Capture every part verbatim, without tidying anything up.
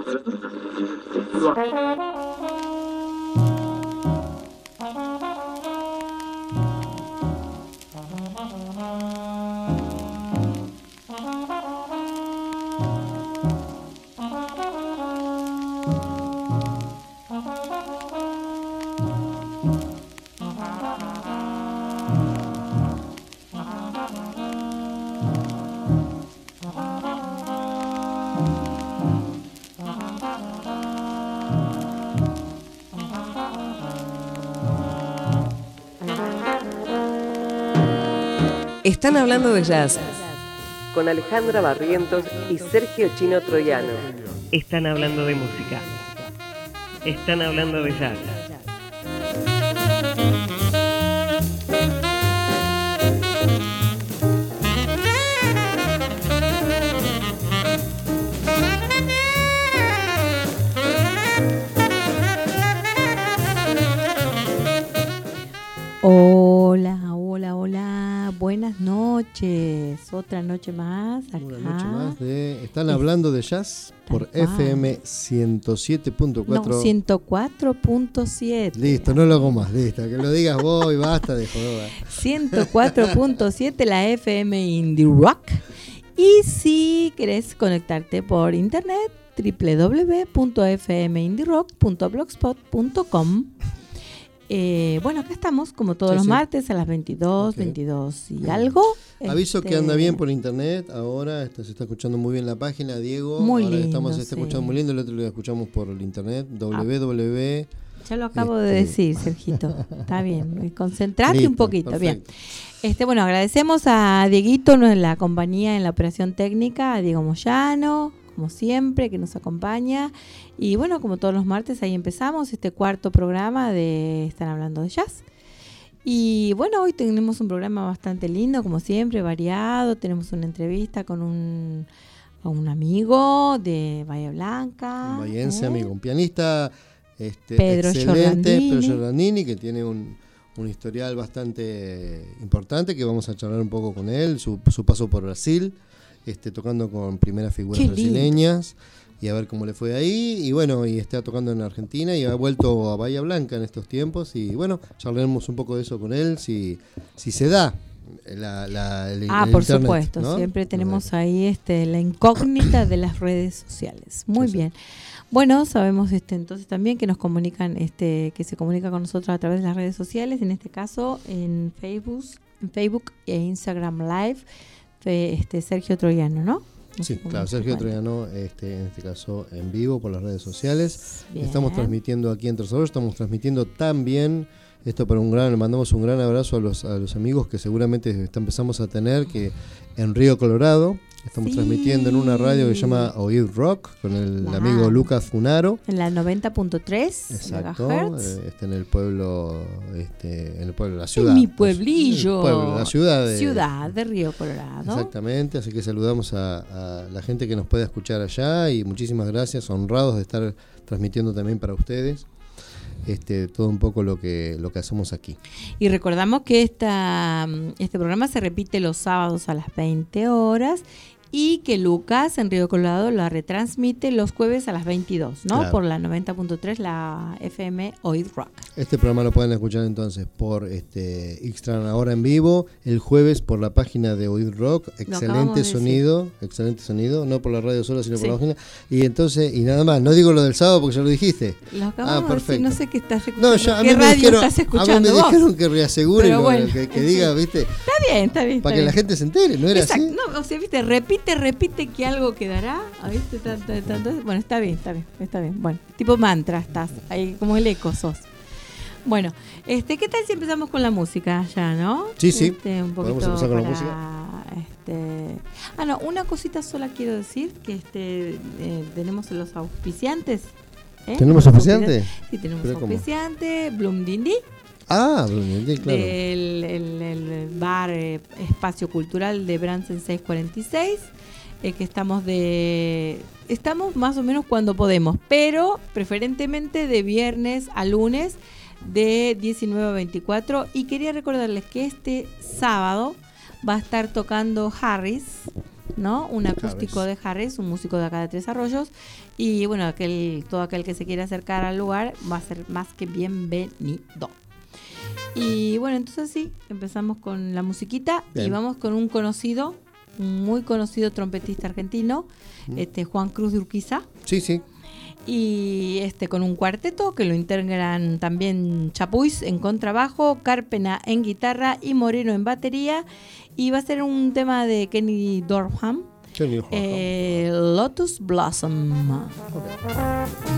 Están hablando de jazz con Alejandra Barrientos y Sergio Chino Troiano. Están hablando de música. Están hablando de jazz. Hola, hola, hola, buenas noches, otra noche más acá. Una noche más de Están hablando de jazz por F M ciento siete punto cuatro. No, ciento cuatro punto siete. Listo, no lo hago más, listo, que lo digas vos y basta de joder. ciento cuatro punto siete, la F M Indie Rock. Y si querés conectarte por internet, doble u doble u doble u punto f m indie rock punto blogspot punto com. Eh, bueno, acá estamos como todos sí, los sí. martes a las veintidós, okay. veintidós y bien. Algo. Aviso este... que anda bien por internet ahora, este, se está escuchando muy bien la página, Diego. Muy ahora lindo, estamos se está sí. escuchando muy lindo, el otro lo escuchamos por el internet, doble u doble u doble u. Ya lo acabo este... de decir, Sergito. Está bien, concentrate Listo, un poquito. Perfecto. Bien. Este, bueno, agradecemos a Dieguito, la compañía en la operación técnica, a Diego Moyano, como siempre, que nos acompaña. Y bueno, como todos los martes, ahí empezamos este cuarto programa de Están hablando de jazz. Y bueno, hoy tenemos un programa bastante lindo, como siempre, variado. Tenemos una entrevista con un, un amigo de Bahía Blanca. Un bahiense ¿eh? amigo, un pianista este, Pedro excelente, Giordandini. Pedro Giordandini, que tiene un, un historial bastante importante, que vamos a charlar un poco con él, su, su paso por Brasil. Este, tocando con primeras figuras brasileñas y a ver cómo le fue ahí, y bueno, y está tocando en Argentina y ha vuelto a Bahía Blanca en estos tiempos, y bueno, charlaremos un poco de eso con él, si, si se da la, la, el, ah, el por internet, supuesto, ¿no? siempre tenemos ahí este, la incógnita de las redes sociales. Muy sí, bien. Sí. Bueno, sabemos este entonces también que nos comunican, este, que se comunica con nosotros a través de las redes sociales, en este caso en Facebook, en Facebook e Instagram Live. Este Sergio Troiano, ¿no? no sí, claro, Sergio Troiano, este, en este caso en vivo por las redes sociales. Bien. Estamos transmitiendo aquí en Tercer, estamos transmitiendo también, esto para un gran, le mandamos un gran abrazo a los, a los amigos que seguramente empezamos a tener, que en Río Colorado, estamos sí. transmitiendo en una radio que se llama Oíd Rock, con el wow. amigo Lucas Funaro. En la noventa punto tres. Exacto, eh, este, en el pueblo, este, en el pueblo, la ciudad. En mi pueblillo. El pueblo, la ciudad de, ciudad de Río Colorado. Exactamente, así que saludamos a, a la gente que nos puede escuchar allá y muchísimas gracias, honrados de estar transmitiendo también para ustedes. Este, todo un poco lo que lo que hacemos aquí. Y recordamos que esta, este programa se repite los sábados a las veinte horas y que Lucas en Río Colorado la retransmite los jueves a las veintidós, ¿no? Claro. Por la noventa punto tres, la F M Oíd Rock. Este programa lo pueden escuchar entonces por este Ixtran ahora en vivo, el jueves por la página de Oíd Rock, excelente sonido, decir. excelente sonido, no por la radio solo, sino sí. por la página. Y entonces, y nada más, no digo lo del sábado porque ya lo dijiste. Lo acabamos ah, perfecto. De decir, no sé qué estás escuchando. No, ya, a ¿Qué mí radio me dijeron, estás escuchando a mí me vos? dijeron que reasegure, bueno, que, que diga, ¿viste? Está bien, está bien. Está para bien. que la gente se entere, ¿no era Exacto. así? No, o sea, ¿viste? Repite, repite que algo quedará. ¿Viste? Tanto, tanto. Bueno, está bien, está bien, está bien. Bueno, tipo mantra estás, ahí como el eco sos. Bueno, este, ¿qué tal si empezamos con la música ya, no? Sí, sí. Este, un poquito Podemos empezar con para, la música. Este, ah, no, una cosita sola quiero decir, que este eh, tenemos los auspiciantes. ¿eh? ¿Tenemos auspiciantes? Sí, tenemos auspiciante, Bloom Dindi. Ah, Bloom Dindi, claro. El, el, el bar eh, Espacio Cultural de Bransen seiscientos cuarenta y seis. Eh, que estamos de estamos más o menos cuando podemos, pero preferentemente de viernes a lunes de diecinueve a veinticuatro, y quería recordarles que este sábado va a estar tocando Harris, ¿no? Un acústico Harris. de Harris, un músico de acá de Tres Arroyos. Y bueno, aquel, todo aquel que se quiera acercar al lugar va a ser más que bienvenido. Y bueno, entonces sí, empezamos con la musiquita. Bien. Y vamos con un conocido, un muy conocido trompetista argentino, mm. este Juan Cruz de Urquiza. Sí, sí. Y este con un cuarteto que lo integran también Chapuis en contrabajo, Cárpena en guitarra y Moreno en batería. Y va a ser un tema de Kenny Dorham, Kenny Dorham. Eh, Lotus Blossom. Okay.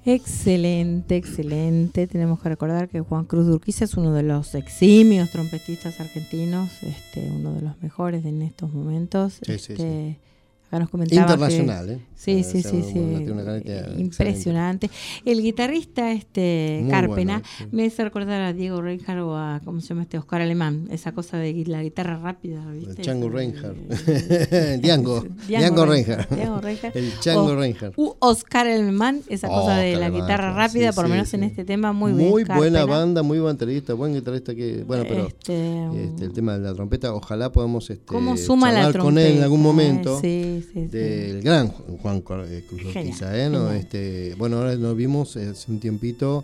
Excelente, excelente. Tenemos que recordar que Juan Cruz de Urquiza es uno de los eximios trompetistas argentinos, este, uno de los mejores en estos momentos. Sí, este, sí, sí. Acá nos comentaba internacional, que, ¿eh? Sí, O sí, sea, sí, una, sí. una Impresionante. El guitarrista este Muy Carpena bueno, sí. me hace recordar a Diego Reinhardt o a, ¿cómo se llama este? Oscar Alemán. Esa cosa de la guitarra rápida, ¿viste? El Django Esa, Reinhardt. eh, Django. Django Reinhardt. Django Reinhardt. El Django O- Reinhardt. U Oscar Alemán, esa Oh, cosa de Oscar la Alemán, guitarra claro. rápida, Sí, por lo sí, menos sí. en este tema, muy bien. Muy buena Carpena. banda, muy buen baterista, buen guitarrista que, bueno, pero Este, este, el tema de la trompeta, ojalá podamos este, ¿Cómo suma la charlar trompeta? con él en algún momento. Eh, sí, sí, sí. Del gran Juan Cor- eh, Cruz Genial, Urquiza, ¿eh? ¿No? genial. Este, bueno, ahora nos vimos hace un tiempito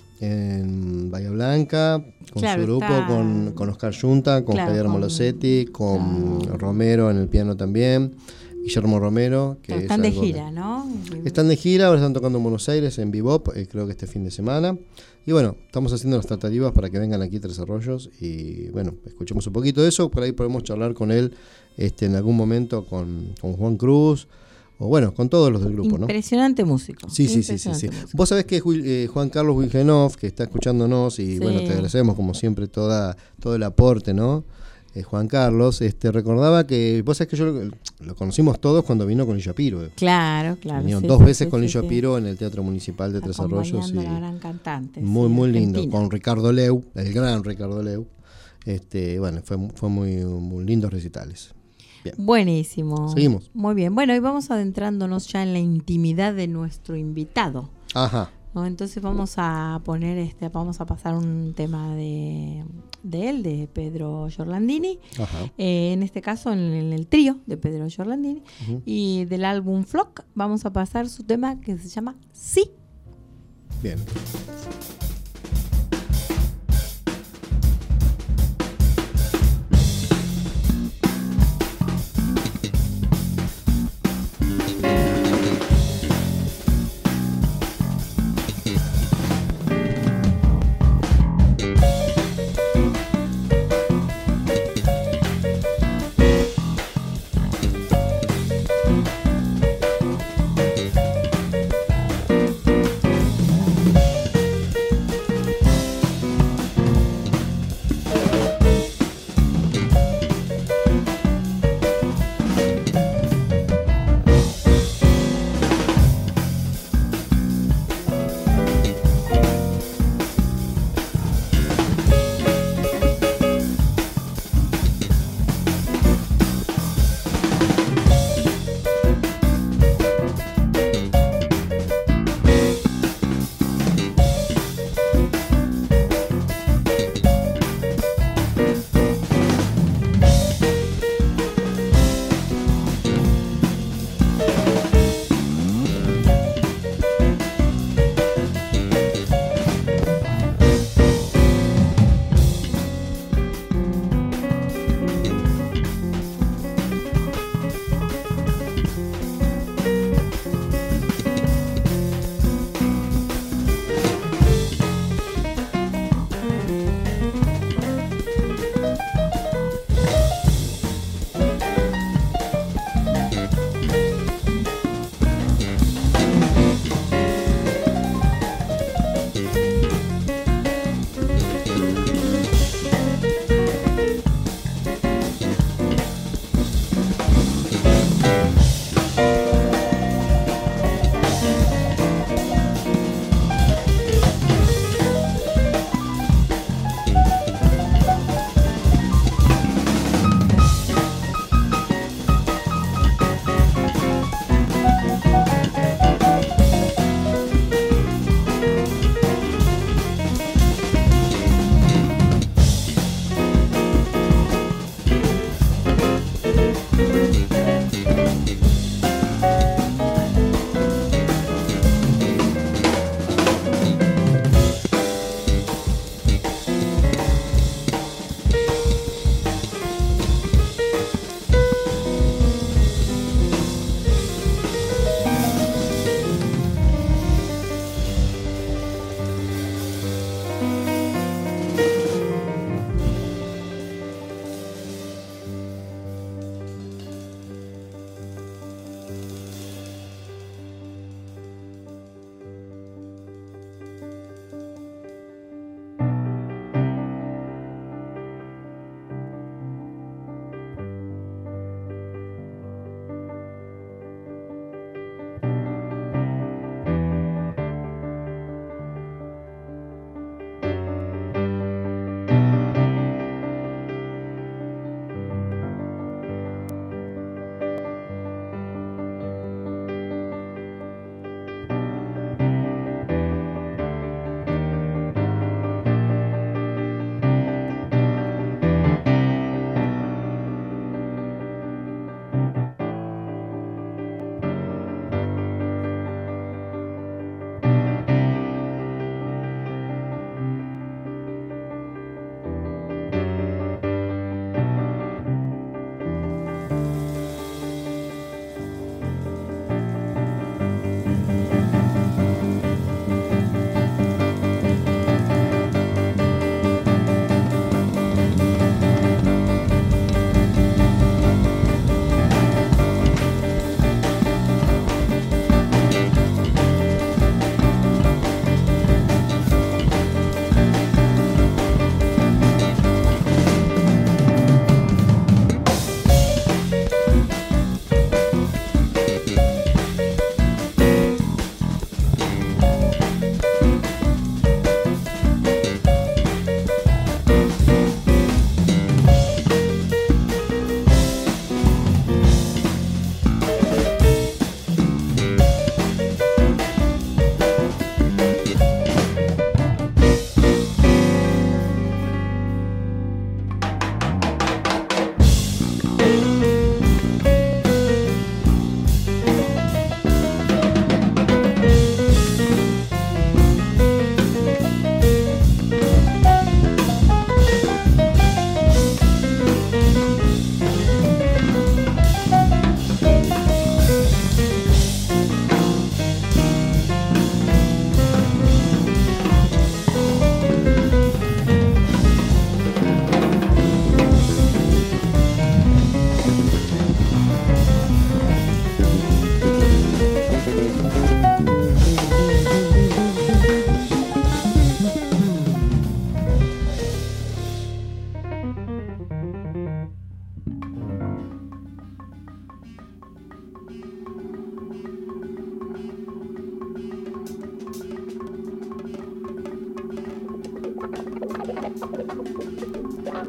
en Bahía Blanca, con Claro, su grupo, está- con, con Oscar Yunta, con Claro, Javier con- Molosetti, con Ah. Romero en el piano también, Guillermo Romero. Que Claro, es están de algo gira, ¿no? Están de gira, ahora están tocando en Buenos Aires, en Bebop, eh, creo que este fin de semana. Y bueno, estamos haciendo las tratativas para que vengan aquí a Tres Arroyos y bueno, escuchemos un poquito de eso, por ahí podemos charlar con él este, en algún momento con, con Juan Cruz, o bueno, con todos los del grupo, ¿no? Impresionante músico. Sí, sí, sí, sí, sí. Impresionante músico. Vos sabés que es Wil- eh, Juan Carlos Wilgenhoff, que está escuchándonos, y Sí. bueno, te agradecemos como siempre toda, todo el aporte, ¿no? Eh, Juan Carlos, este, recordaba que, vos sabés que yo lo, lo conocimos todos cuando vino con Lillo Piro. eh. Claro, claro. Vinieron sí, dos sí, veces sí, con sí, Lillo sí. Piro en el Teatro Municipal de Tres Arroyos. Acompañando Y a la gran cantante. muy, sí, muy lindo, argentina. con Ricardo Leu, el gran Ricardo Leu. Este, bueno, fue, fue muy, muy lindos recitales. Bien. Buenísimo. Seguimos. Muy bien. Bueno, y vamos adentrándonos ya en la intimidad de nuestro invitado, Ajá. ¿no? Entonces vamos a poner este, vamos a pasar un tema de, de él, de Pedro Giorlandini. Ajá. Eh, en este caso en, en el trío de Pedro Giorlandini. Ujú. Y del álbum Flock vamos a pasar su tema que se llama Sí. Bien.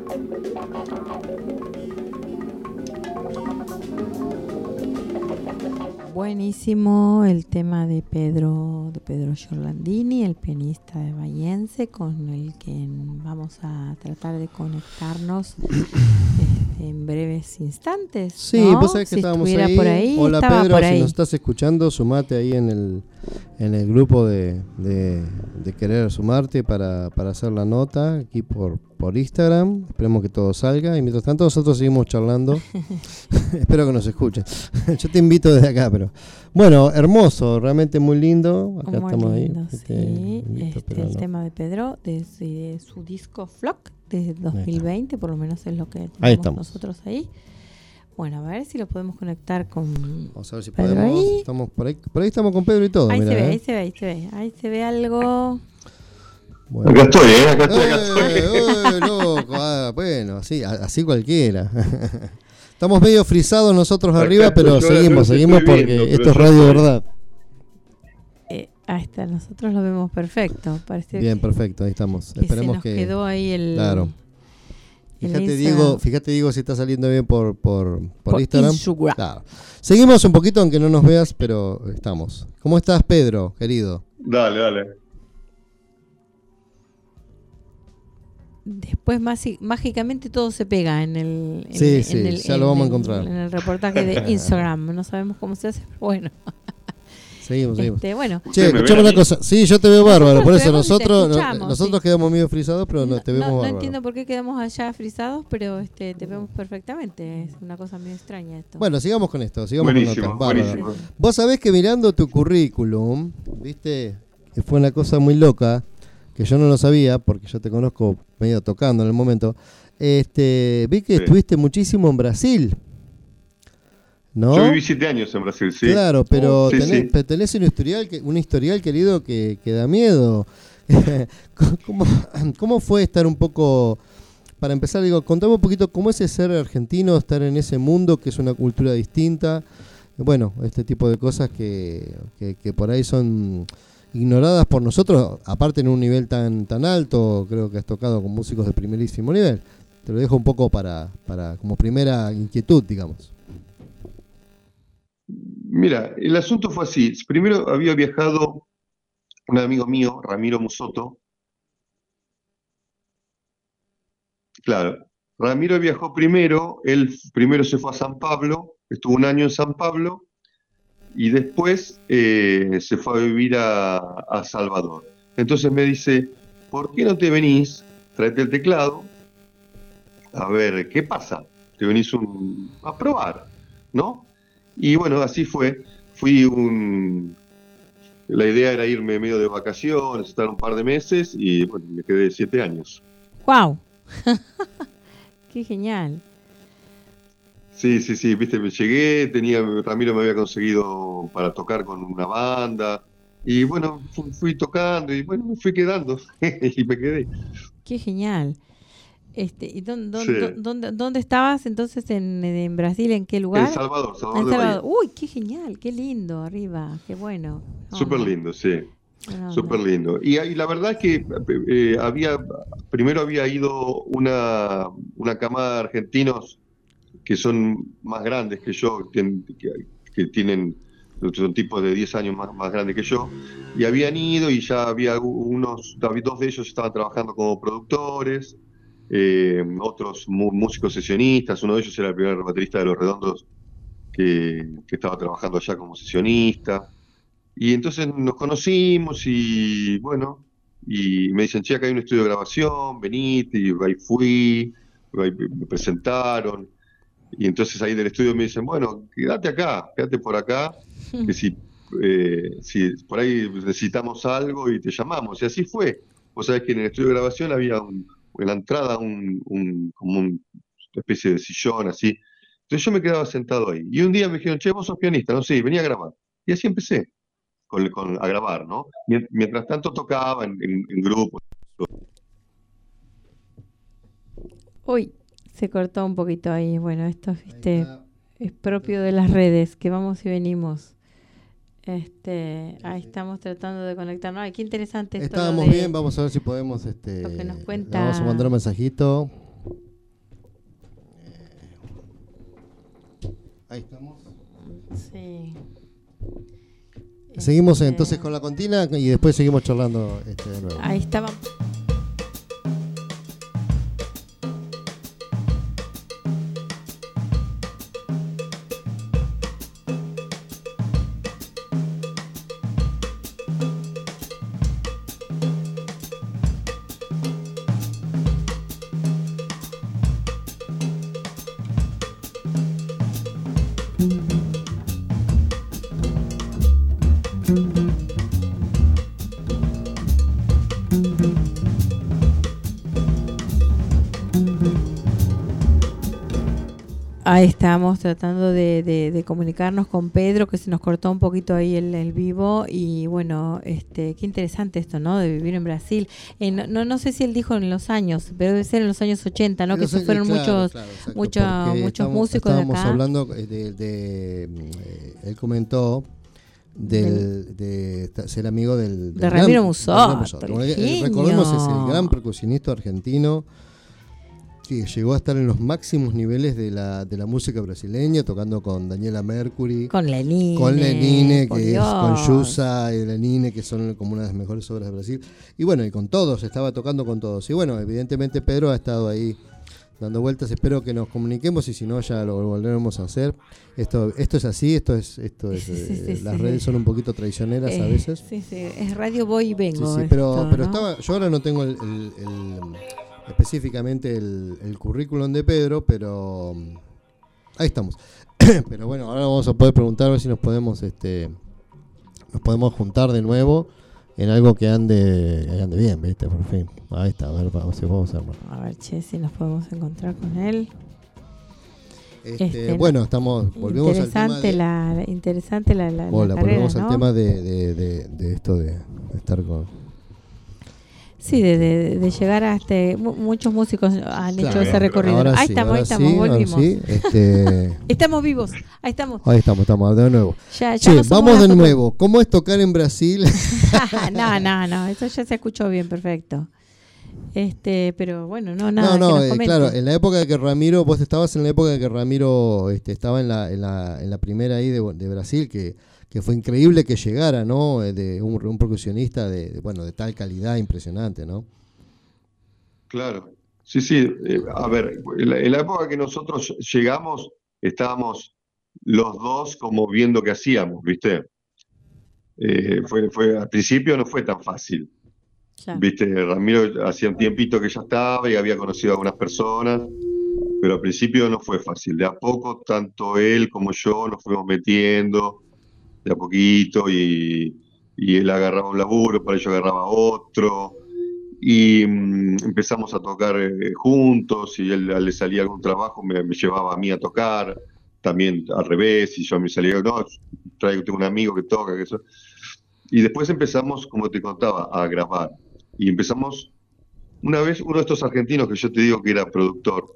Buenísimo el tema de Pedro, de Pedro Giorlandini, el pianista de Bahiense, con el que vamos a tratar de conectarnos este, en breves instantes. Sí, ¿no? vos sabés que si estábamos estuviera ahí. Por ahí. Hola estaba Pedro, por si ahí. nos estás escuchando, sumate ahí en el en el grupo de, de, de querer sumarte para, para hacer la nota aquí por, por Instagram. Esperemos que todo salga y mientras tanto nosotros seguimos charlando. Espero que nos escuchen. Yo te invito desde acá, pero bueno, hermoso, realmente muy lindo. Acá muy estamos lindo, ahí. sí. Este, invito, este, el no. tema de Pedro de su, de su disco Flock desde dos mil veinte, por lo menos es lo que ahí tenemos estamos. nosotros ahí. Bueno, a ver si lo podemos conectar con Vamos a ver si Pedro podemos. ahí. Estamos por ahí, por ahí estamos con Pedro y todo. Ahí mirá, se ve, ¿eh? ahí se ve, ahí se ve. Ahí se ve algo. Bueno. Acá estoy, ¿eh? Acá estoy, acá Eh, estoy. eh, loco, ah, bueno, así, a- así cualquiera. Estamos medio frisados nosotros Acá arriba, estoy, pero yo seguimos, no te seguimos estoy porque viendo, pero esto es yo radio de estoy. verdad. Eh, ahí está, nosotros lo vemos perfecto. Parece Bien, que, perfecto, ahí estamos. que se Esperemos nos que. quedó ahí el. Claro. el Fíjate, Instagram. Diego, fíjate, Diego, si está saliendo bien por, por, por, Por Instagram. Instagram. Claro. Seguimos un poquito, aunque no nos veas, pero estamos. ¿Cómo estás, Pedro, querido? Dale, dale. Después masi- mágicamente todo se pega en el, en, Sí, en sí, el, ya en lo vamos a el- encontrar. en el reportaje de Instagram. No sabemos cómo se hace, pero bueno. Seguimos, seguimos. Este, bueno, Che, ¿Ustedes me ven escuchame a una mí? cosa. Sí, yo te veo bárbaro, por Nosotros eso te vemos y te nosotros no- escuchamos, nosotros sí. quedamos medio frisados, pero no, no, te vemos no bárbaro. entiendo por qué quedamos allá frisados, pero este, te vemos perfectamente. Es una cosa muy extraña esto. Bueno, sigamos con esto, sigamos Buenísimo, con notas. Bárbaro. buenísimo. Vos sabés que mirando tu currículum, viste, que fue una cosa muy loca, que yo no lo sabía, porque yo te conozco medio tocando en el momento, este, vi que Sí. estuviste muchísimo en Brasil, ¿no? Yo viví siete años en Brasil, sí. Claro, pero Sí, tenés, sí. pero tenés un historial, que, un historial querido que, que da miedo. ¿Cómo, ¿Cómo fue estar un poco, para empezar, digo, contame un poquito cómo es ser argentino, estar en ese mundo que es una cultura distinta? Bueno, este tipo de cosas que, que, que por ahí son ignoradas por nosotros, aparte en un nivel tan tan alto, creo que has tocado con músicos de primerísimo nivel. Te lo dejo un poco para, para como primera inquietud, digamos. Mira, el asunto fue así. Primero había viajado un amigo mío, Ramiro Musoto. Claro, Ramiro viajó primero, él primero se fue a San Pablo, estuvo un año en San Pablo y después eh, se fue a vivir a, a Salvador. Entonces me dice, ¿por qué no te venís? Tráete el teclado, a ver qué pasa. Te venís un, a probar, ¿no? Y bueno, así fue. Fui un... La idea era irme medio de vacaciones, estar un par de meses y bueno, me quedé siete años. ¡Wow! ¡Qué genial! Sí, sí, sí, viste, me llegué, tenía, Ramiro me había conseguido para tocar con una banda y bueno, fui, fui tocando y bueno, me fui quedando y me quedé. ¡Qué genial! Este, ¿y dónde, Sí. dónde, dónde, dónde estabas entonces en, en Brasil? ¿En qué lugar? En Salvador, Salvador En de Salvador. Bahía. Uy, qué genial, qué lindo arriba, qué bueno. Súper Onda, lindo, sí, buena onda. súper lindo. Y, y la verdad es que eh, había, primero había ido una, una camada de argentinos que son más grandes que yo, que, que, que tienen, son tipos de diez años más, más grandes que yo, y habían ido y ya había unos, dos de ellos estaban trabajando como productores, eh, otros mu- músicos sesionistas, uno de ellos era el primer baterista de Los Redondos que, que estaba trabajando allá como sesionista, y entonces nos conocimos y bueno, y me dicen, che, acá hay un estudio de grabación, venite, y ahí fui, ahí me presentaron. Y entonces ahí del estudio me dicen, bueno, quédate acá, quédate por acá, que si, eh, si por ahí necesitamos algo y te llamamos. Y así fue. Vos sabés que en el estudio de grabación había un, en la entrada un, un, como un- una especie de sillón así. Entonces yo me quedaba sentado ahí. Y un día me dijeron, che, vos sos pianista, no sé, venía a grabar. Y así empecé con, con- a grabar, ¿no? Mien- Mientras tanto tocaba en, en, en grupos. Uy, se cortó un poquito ahí. Bueno, esto Ahí viste, está. es propio de las redes, que vamos y venimos. Este, ahí estamos tratando de conectarnos. Ay, qué interesante esto. lo Estábamos de- bien, vamos a ver si podemos, este, lo que nos le cuenta- vamos a mandar un mensajito. Ahí estamos. Sí. Seguimos Este, entonces con la contina y después seguimos charlando este, de nuevo. Ahí estaba. Ahí estamos tratando de, de, de comunicarnos con Pedro, que se nos cortó un poquito ahí el, el vivo. Y bueno, este, qué interesante esto, ¿no? De vivir en Brasil. Eh, no, no, no sé si él dijo en los años, pero debe ser en los años ochenta, ¿no? Que se fueron claro, muchos, claro, exacto, muchos, muchos estamos, músicos de acá. Estábamos hablando de, de, de eh, él comentó del, de ser amigo del, del de Ramiro Musotto. Recordemos, es el gran percusionista argentino que llegó a estar en los máximos niveles de la, de la música brasileña, tocando con Daniela Mercury, con Lenine, con Lenine, por que Dios. es con Yusa y Lenine, que son como una de las mejores obras de Brasil. Y bueno, y con todos, estaba tocando con todos. Y bueno, evidentemente Pedro ha estado ahí dando vueltas. Espero que nos comuniquemos y si no ya lo volveremos a hacer. Esto esto es así, esto es esto es Sí, sí, sí, eh, sí, las sí. redes son un poquito traicioneras Eh, a veces. Sí, sí, es radio voy y vengo. Sí, sí, pero esto, pero ¿no? estaba, yo ahora no tengo el, el- el- específicamente el, el currículum de Pedro, pero um, ahí estamos. Pero bueno, ahora vamos a poder preguntar a ver si nos podemos este nos podemos juntar de nuevo en algo que ande que ande bien, ¿viste? Por fin. Ahí está, a ver, vamos, si podemos hacerlo. A ver, che, si nos podemos encontrar con él. Este, Este, bueno, estamos volvemos al tema Interesante de, la, la- interesante la, la, la Hola, carrera, volvemos ¿no? al tema de, de, de, de esto de, de estar con Sí, de, de, de llegar a este... mu- Muchos músicos han hecho Claro, ese recorrido. ahora Ahí sí, estamos, ahí ahora estamos, sí, ahora volvimos. sí, este, Estamos vivos, ahí estamos. ahí estamos, estamos de nuevo. Ya, ya Che, no somos vamos las de fotos- nuevo. ¿Cómo es tocar en Brasil? no, no, no, eso ya se escuchó bien, perfecto. Este, pero bueno, no, nada, no, no, que nos eh, comente. claro, en la época de que Ramiro, vos estabas en la época de que Ramiro este, estaba en la, en la, en la primera ahí de, de Brasil, que, que fue increíble que llegara, ¿no? Eh, De un, un percusionista de, de, bueno, de tal calidad impresionante, ¿no? Claro, sí, sí. eh, a ver, en la, en la época que nosotros llegamos, estábamos los dos como viendo qué hacíamos, ¿viste? Eh, fue, fue, al principio no fue tan fácil, Ya. ¿viste? Ramiro hacía un tiempito que ya estaba y había conocido a algunas personas, pero al principio no fue fácil. De a poco, tanto él como yo nos fuimos metiendo, de a poquito, y, y él agarraba un laburo, para yo agarraba otro. Y mm, empezamos a tocar eh, juntos, y él le salía algún trabajo, me, me llevaba a mí a tocar, también al revés, y yo me salía, no, traigo, tengo un amigo que toca, que eso. Y después empezamos, como te contaba, a grabar. Y empezamos, una vez, uno de estos argentinos que yo te digo que era productor,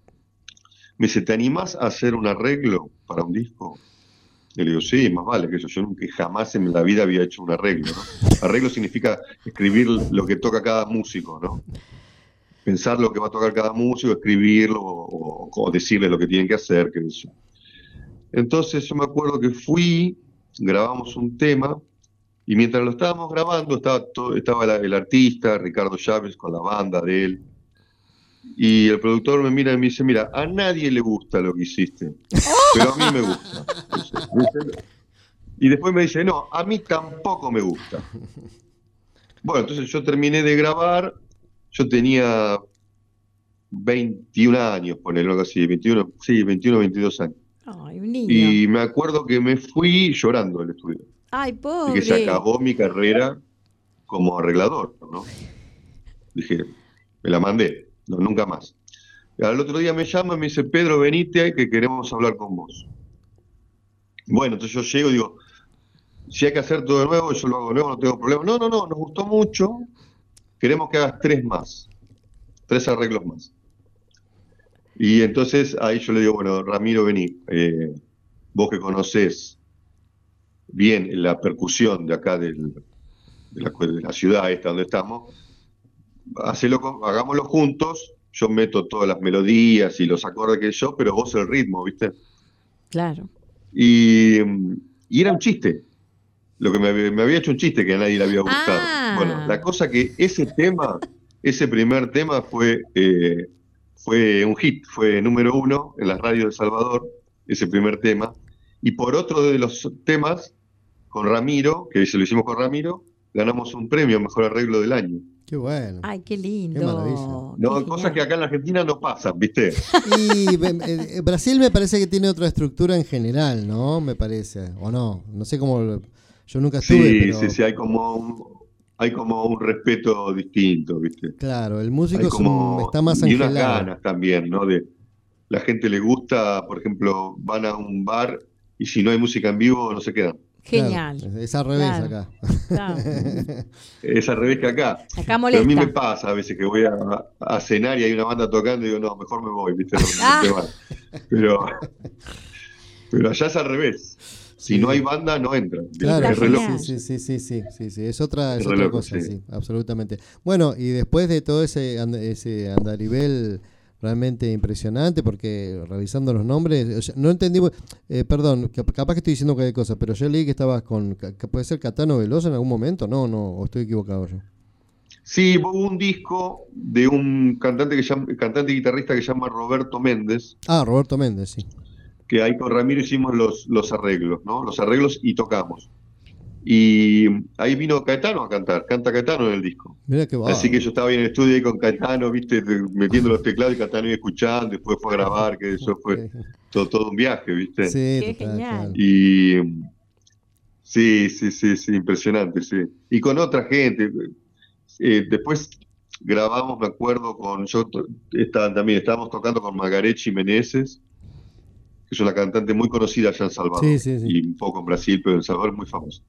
me dice, ¿te animás a hacer un arreglo para un disco? Y le digo, sí, más vale que eso. Yo nunca jamás en la vida había hecho un arreglo, ¿no? Arreglo significa escribir lo que toca cada músico, ¿no? Pensar lo que va a tocar cada músico, escribirlo o, o decirle lo que tienen que hacer, que eso. Entonces yo me acuerdo que fui, grabamos un tema, y mientras lo estábamos grabando estaba, todo, estaba la, el artista, Ricardo Chávez, con la banda de él. Y el productor me mira y me dice, mira, a nadie le gusta lo que hiciste, pero a mí me gusta. Y después me dice, no, a mí tampoco me gusta. Bueno, entonces yo terminé de grabar, yo tenía veintiún años, ponele algo así, veintiuno, sí, veintiuno, veintidós años. Ay, un niño. Y me acuerdo que me fui llorando del estudio, Ay, y pobre. que se acabó mi carrera como arreglador, ¿no? Dije, me la mandé. No, nunca más. Y al otro día me llama y me dice, Pedro, venite, que queremos hablar con vos. Bueno, entonces yo llego y digo, si hay que hacer todo de nuevo, yo lo hago de nuevo, no tengo problema. No, no, no, nos gustó mucho, queremos que hagas tres más, tres arreglos más. Y entonces ahí yo le digo, bueno, Ramiro, vení, eh, vos que conocés bien la percusión de acá del, de, la, de la ciudad esta donde estamos, hacelo, hagámoslo juntos, yo meto todas las melodías y los acordes que yo, pero vos el ritmo, ¿viste? Claro. Y, y era un chiste. Lo que me, había- me había hecho un chiste que a nadie le había gustado. Ah. Bueno, la cosa que ese tema, ese primer tema fue, eh, fue un hit, fue número uno en las radios de El Salvador, ese primer tema. Y por otro de los temas, con Ramiro, que se lo hicimos con Ramiro, ganamos un premio Mejor Arreglo del Año. Qué bueno. Ay, qué lindo. Qué maravilla. No, Qué cosas que genial. acá en la Argentina no pasan, ¿viste? Y eh, Brasil me parece que tiene otra estructura en general, ¿no? Me parece, o no, no sé cómo, lo- yo nunca estuve, Sí, pero sí, sí, hay como un, hay como un respeto distinto, ¿viste? claro, el músico Hay es un- como, está más y unas angelado. ganas también, ¿no? De, la gente le gusta, por ejemplo, van a un bar y si no hay música en vivo no se quedan. Genial. Claro, es al revés Claro. acá. Claro. Es al revés que acá. Acá Pero a molesta. mí me pasa a veces que voy a, a cenar y hay una banda tocando y digo, no, mejor me voy, ¿viste? No, no Ah. te van. Pero, pero allá es al revés. Si Sí. no hay banda, no entran. ¿viste? Claro, Es re loco. genial. sí, sí, sí, sí, sí, sí, es otra, es Es re otra loco, cosa, sí. sí. absolutamente. Bueno, y después de todo ese, and- ese andarivel realmente impresionante, porque revisando los nombres, o sea, no entendí, eh, perdón, cap- capaz que estoy diciendo cualquier cosa, pero yo leí que estabas con, ca- que puede ser Caetano Veloso en algún momento, no, no, o estoy equivocado yo. Sí, hubo un disco de un cantante que llama, cantante y guitarrista que se llama Roberto Méndez, Ah, Roberto Méndez, sí. que ahí con Ramiro hicimos los, los arreglos, ¿no? Los arreglos y tocamos. Y ahí vino Caetano a cantar, canta Caetano en el disco. Mira que va. Así que yo estaba ahí en el estudio ahí con Caetano, viste, de- metiendo los teclados y Caetano iba escuchando, después fue a grabar, que eso fue todo, todo un viaje, viste. Sí, Qué total, genial. claro. Y sí, sí, sí, sí, impresionante, sí. Y con otra gente. Eh, después grabamos, me acuerdo, con yo to- esta- también estábamos tocando con Margareth Meneses, que es una cantante muy conocida allá en Salvador, Sí, sí, sí. y un poco en Brasil, pero en Salvador es muy famosa.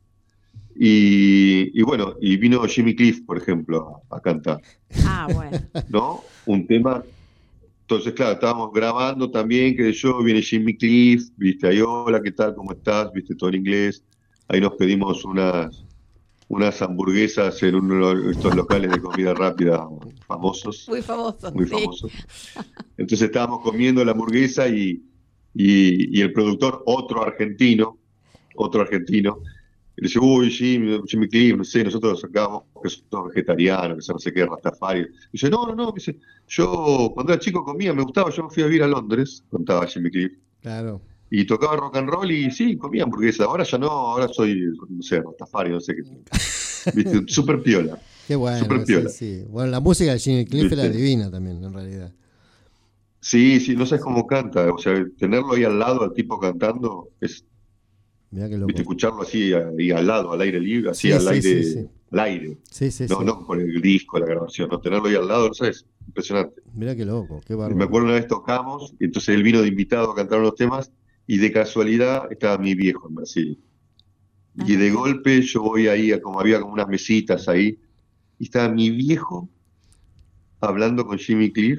Y, y bueno, y vino Jimmy Cliff, por ejemplo, a, a cantar, Ah, bueno. ¿no? Un tema. Entonces, claro, estábamos grabando también, que yo, viene Jimmy Cliff, viste, ahí, hola, ¿qué tal? ¿Cómo estás? Viste, todo en inglés. Ahí nos pedimos unas, unas hamburguesas en uno de estos locales de comida rápida famosos, Muy famoso. muy sí. famosos. Entonces estábamos comiendo la hamburguesa y, y, y el productor, otro argentino, otro argentino, y le dice, uy, Jimmy, Jimmy Cliff, no sé, nosotros acá que somos vegetarianos, que son no sé qué, Rastafari. Y dice, no, no, no, me dice, yo cuando era chico comía, me gustaba, yo me fui a vivir a Londres, contaba Jimmy Cliff, Claro. y tocaba rock and roll y sí, comía hamburguesa. Ahora ya no, ahora soy, no sé, Rastafari, no sé qué. ¿Viste? Súper piola. Qué bueno, Súper sí, piola. sí. Bueno, la música de Jimmy Cliff era ¿Viste? divina también, en realidad. Sí, sí, no sabes cómo canta. O sea, tenerlo ahí al lado, al tipo cantando, es, Mira qué loco. viste, escucharlo así ahí al lado, al aire libre, así Sí, al sí, aire, sí, sí. al aire. Sí, sí, No, sí. no por el disco, la grabación, no, tenerlo ahí al lado, ¿no sabes? Impresionante. Mira qué loco, qué Me bárbaro. acuerdo una vez tocamos, y entonces él vino de invitado a cantar unos temas, y de casualidad estaba mi viejo en Brasil. Y de golpe yo voy ahí, a como había como unas mesitas ahí, y estaba mi viejo hablando con Jimmy Cliff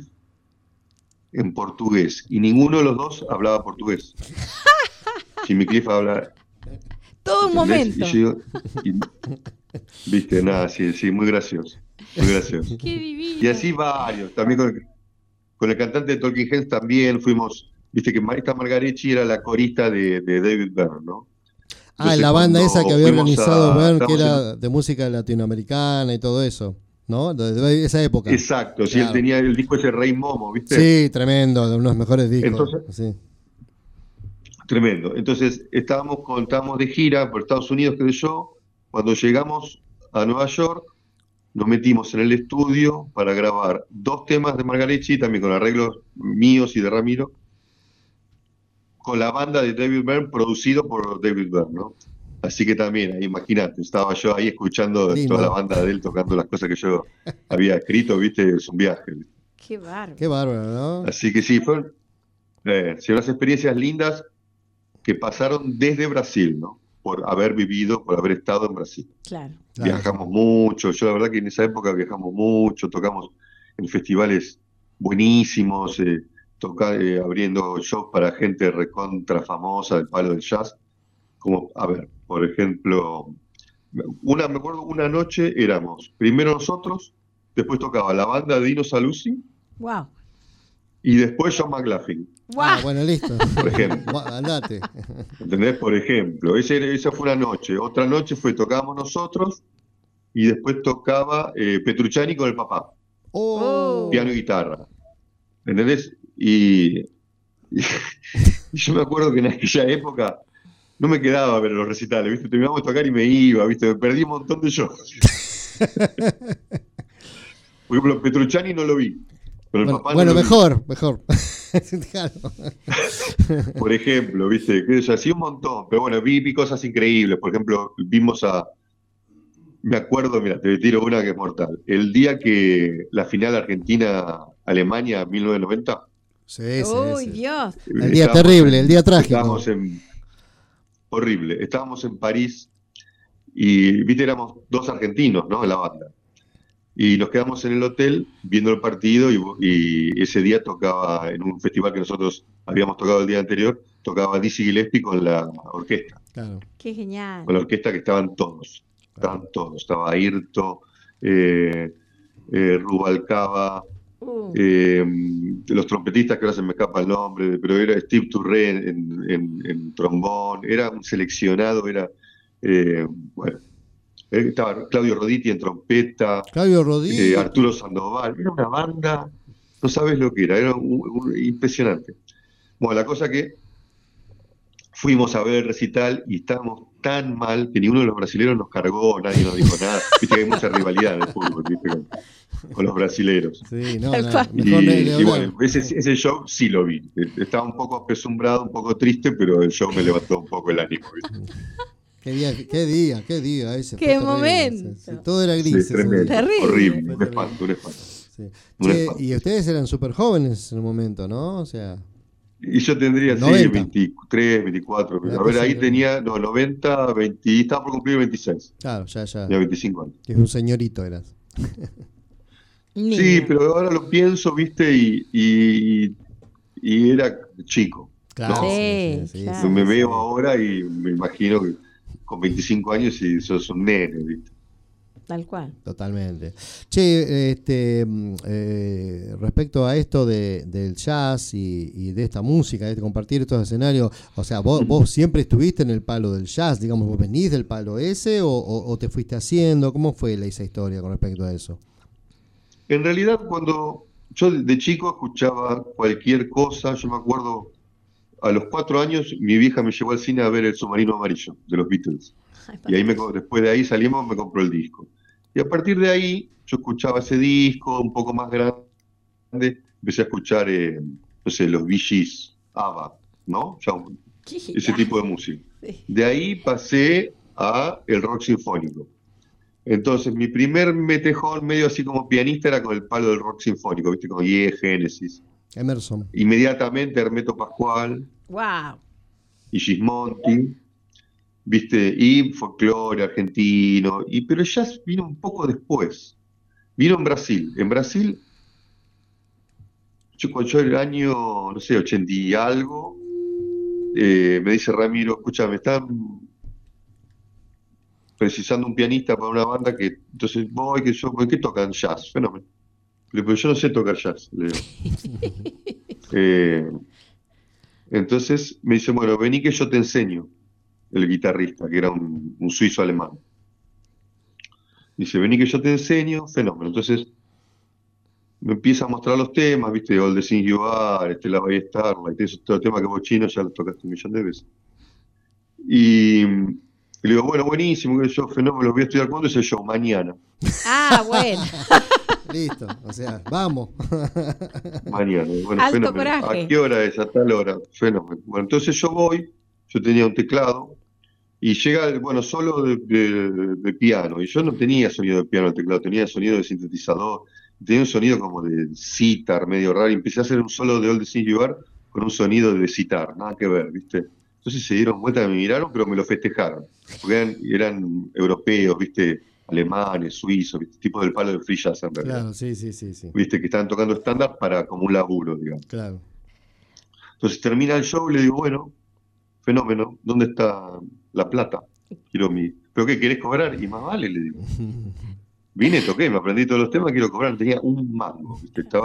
en portugués, y ninguno de los dos hablaba portugués. Jimmy Cliff habla, Todo un ¿entendés? momento. Y yo, y- viste, nada, sí, sí, muy gracioso, muy gracioso. Qué divino. Y así varios, también con el, con el cantante de Talking Heads también fuimos, viste que esta Margarechi era la corista de, de David Byrne, ¿no? Ah, Entonces, la banda cuando esa que había fuimos organizado a- Bern, que estábamos era de música latinoamericana y todo eso, ¿no? De, de esa época. Exacto, si él Claro. tenía el disco ese Rey Momo, ¿viste? Sí, tremendo, de unos mejores discos. Entonces- sí. Tremendo. Entonces, estábamos, con, estábamos de gira por Estados Unidos, qué sé yo. Cuando llegamos a Nueva York, nos metimos en el estudio para grabar dos temas de Margarechi, también con arreglos míos y de Ramiro, con la banda de David Byrne, producido por David Byrne, ¿no? Así que también, ahí imagínate, estaba yo ahí escuchando Lindo. toda la banda de él tocando las cosas que yo había escrito, ¿viste? Es un viaje, ¿viste? Qué bárbaro. Qué bárbaro, ¿no? Así que sí, fueron eh, sí, unas experiencias lindas que pasaron desde Brasil, ¿no? Por haber vivido, por haber estado en Brasil. Claro. Claro. Viajamos mucho, yo la verdad que en esa época viajamos mucho, tocamos en festivales buenísimos, eh, toca- eh, abriendo shows para gente recontra famosa del palo del jazz, como, a ver, por ejemplo, una, me acuerdo, una noche éramos primero nosotros, después tocaba la banda de Dino Saluzzi, Wow. Y después John McLaughlin. Ah, bueno, listo. Por ejemplo. Andate. ¿Entendés? Por ejemplo, ese, esa fue una noche. Otra noche fue, tocábamos nosotros y después tocaba eh, Petrucciani con el papá. Oh. Piano y guitarra. ¿Entendés? Y, y, y yo me acuerdo que en aquella época no me quedaba a ver los recitales, ¿viste? Terminábamos de tocar y me iba, ¿viste? Me perdí un montón de shows. Por ejemplo, Petrucciani no lo vi. Pero el Bueno, papá bueno no lo mejor, vi. mejor. Claro. Por ejemplo, ¿viste? Que así un montón. Pero bueno, vi, vi cosas increíbles. Por ejemplo, vimos a... Me acuerdo, mira, te tiro una que es mortal. El día que la final Argentina-Alemania mil novecientos noventa. Sí, sí, ¡Uy, sí. Dios! El día terrible, el día trágico. Estábamos en... Horrible. Estábamos en París y, viste, éramos dos argentinos, ¿no? En la banda. Y nos quedamos en el hotel viendo el partido y, y ese día tocaba, en un festival que nosotros habíamos tocado el día anterior, tocaba Dizzy Gillespie con la orquesta. Claro. ¡Qué genial! Con la orquesta que estaban todos. Estaban todos. Estaba Airto, eh, eh, Rubalcaba, Uh. eh, los trompetistas que ahora se me escapa el nombre, pero era Steve Turré en, en, en trombón, era un seleccionado, era, eh, bueno, estaba Claudio Roditi en trompeta, Claudio Roditi, eh, Arturo Sandoval, era una banda, no sabes lo que era, era un, un, impresionante. Bueno, la cosa que fuimos a ver el recital y estábamos tan mal que ninguno de los brasileños nos cargó, nadie nos dijo nada. Viste que hay mucha rivalidad en el fútbol, ¿viste? Con, con los brasileños. Sí, no, Tal no, cual. mejor Y, no y hablar. bueno, ese, ese show sí lo vi. Estaba un poco apesumbrado, un poco triste, pero el show me levantó un poco el ánimo, ¿viste? Qué día, qué día, qué día ese. Qué fue momento. terrible, sí, sí, todo era gris. Sí, ese tremendo, día. Terrible. horrible, un Fue espanto, un espanto. Sí. Un Che, espanto. y ustedes eran súper jóvenes en un momento, ¿no? O sea, Y yo tendría, sí, noventa. veintitrés, veinticuatro. Ah, A ver, ahí pensé que- tenía, no, noventa, veinte, estaba por cumplir veintiséis. claro, ya, ya. Tenía veinticinco años. Que es un señorito eras. Niño. Sí, pero ahora lo pienso, viste, y, y, y era chico. Claro. No, Sí, claro. me sí, veo sí. ahora y me imagino que con veinticinco años y sos un nene, ¿viste? Tal cual. Totalmente. Che, este, mm, eh, respecto a esto de, del jazz y, y de esta música, de compartir estos escenarios, o sea, vos, vos siempre estuviste en el palo del jazz, digamos, vos venís del palo ese o, o, o te fuiste haciendo, ¿cómo fue la, esa historia con respecto a eso? En realidad, cuando yo de chico escuchaba cualquier cosa, yo me acuerdo, a los cuatro años, mi vieja me llevó al cine a ver El Submarino Amarillo, de los Beatles. Ay, Y ahí me, co- después de ahí salimos, me compró el disco. Y a partir de ahí, yo escuchaba ese disco, un poco más grande, empecé a escuchar, eh, no sé, los Bee Gees, ABBA, ¿no? Ya un- qué ese genial. tipo de música. Sí. De ahí pasé a el rock sinfónico. Entonces, mi primer metejón medio así como pianista era con el palo del rock sinfónico, ¿viste? Con Yeah, Genesis. Emerson. Inmediatamente Hermeto Pascual Wow. y Gismonti, ¿viste? Y folclore argentino, y, pero el jazz vino un poco después. Vino en Brasil. En Brasil, yo cuando yo el año, no sé, ochenta y algo, eh, me dice Ramiro, escucha, me están precisando un pianista para una banda que, entonces voy, que yo, ¿qué tocan? Jazz, fenómeno. Le digo, pero yo no sé tocar jazz, le digo. Eh, entonces me dice, bueno, vení que yo te enseño, el guitarrista, que era un, un suizo alemán. Dice, vení que yo te enseño, fenómeno. Entonces me empieza a mostrar los temas, viste, All the Things You Are, Estela By Starlight, esos todos los temas que vos chinos ya los tocaste un millón de veces. Y, y le digo, bueno, buenísimo, que yo, fenómeno, voy a estudiar cuándo es el show, mañana. Ah, bueno. Listo, o sea, vamos. Mañana, bueno, Alto fenómeno. coraje. ¿A qué hora es? A tal hora, fenómeno. Bueno, entonces yo voy, yo tenía un teclado, y llega, bueno, solo de, de- de piano, y yo no tenía sonido de piano el teclado, tenía sonido de sintetizador, tenía un sonido como de sitar, medio raro, y empecé a hacer un solo de All the Things You Are con un sonido de sitar, nada que ver, ¿viste? Entonces se dieron vuelta, me miraron, pero me lo festejaron, porque eran, eran europeos, ¿viste? Alemanes, suizos, ¿viste? Tipo del palo de free jazz, en realidad. Claro, sí, sí, sí, sí. ¿Viste? Que estaban tocando estándar para como un laburo, digamos. Claro. Entonces termina el show y le digo, bueno, fenómeno, ¿dónde está la plata? Quiero mi... ¿Pero qué, querés cobrar? Y más vale, le digo. Vine, toqué, me aprendí todos los temas, quiero cobrar. Tenía un mango, ¿viste? Estaba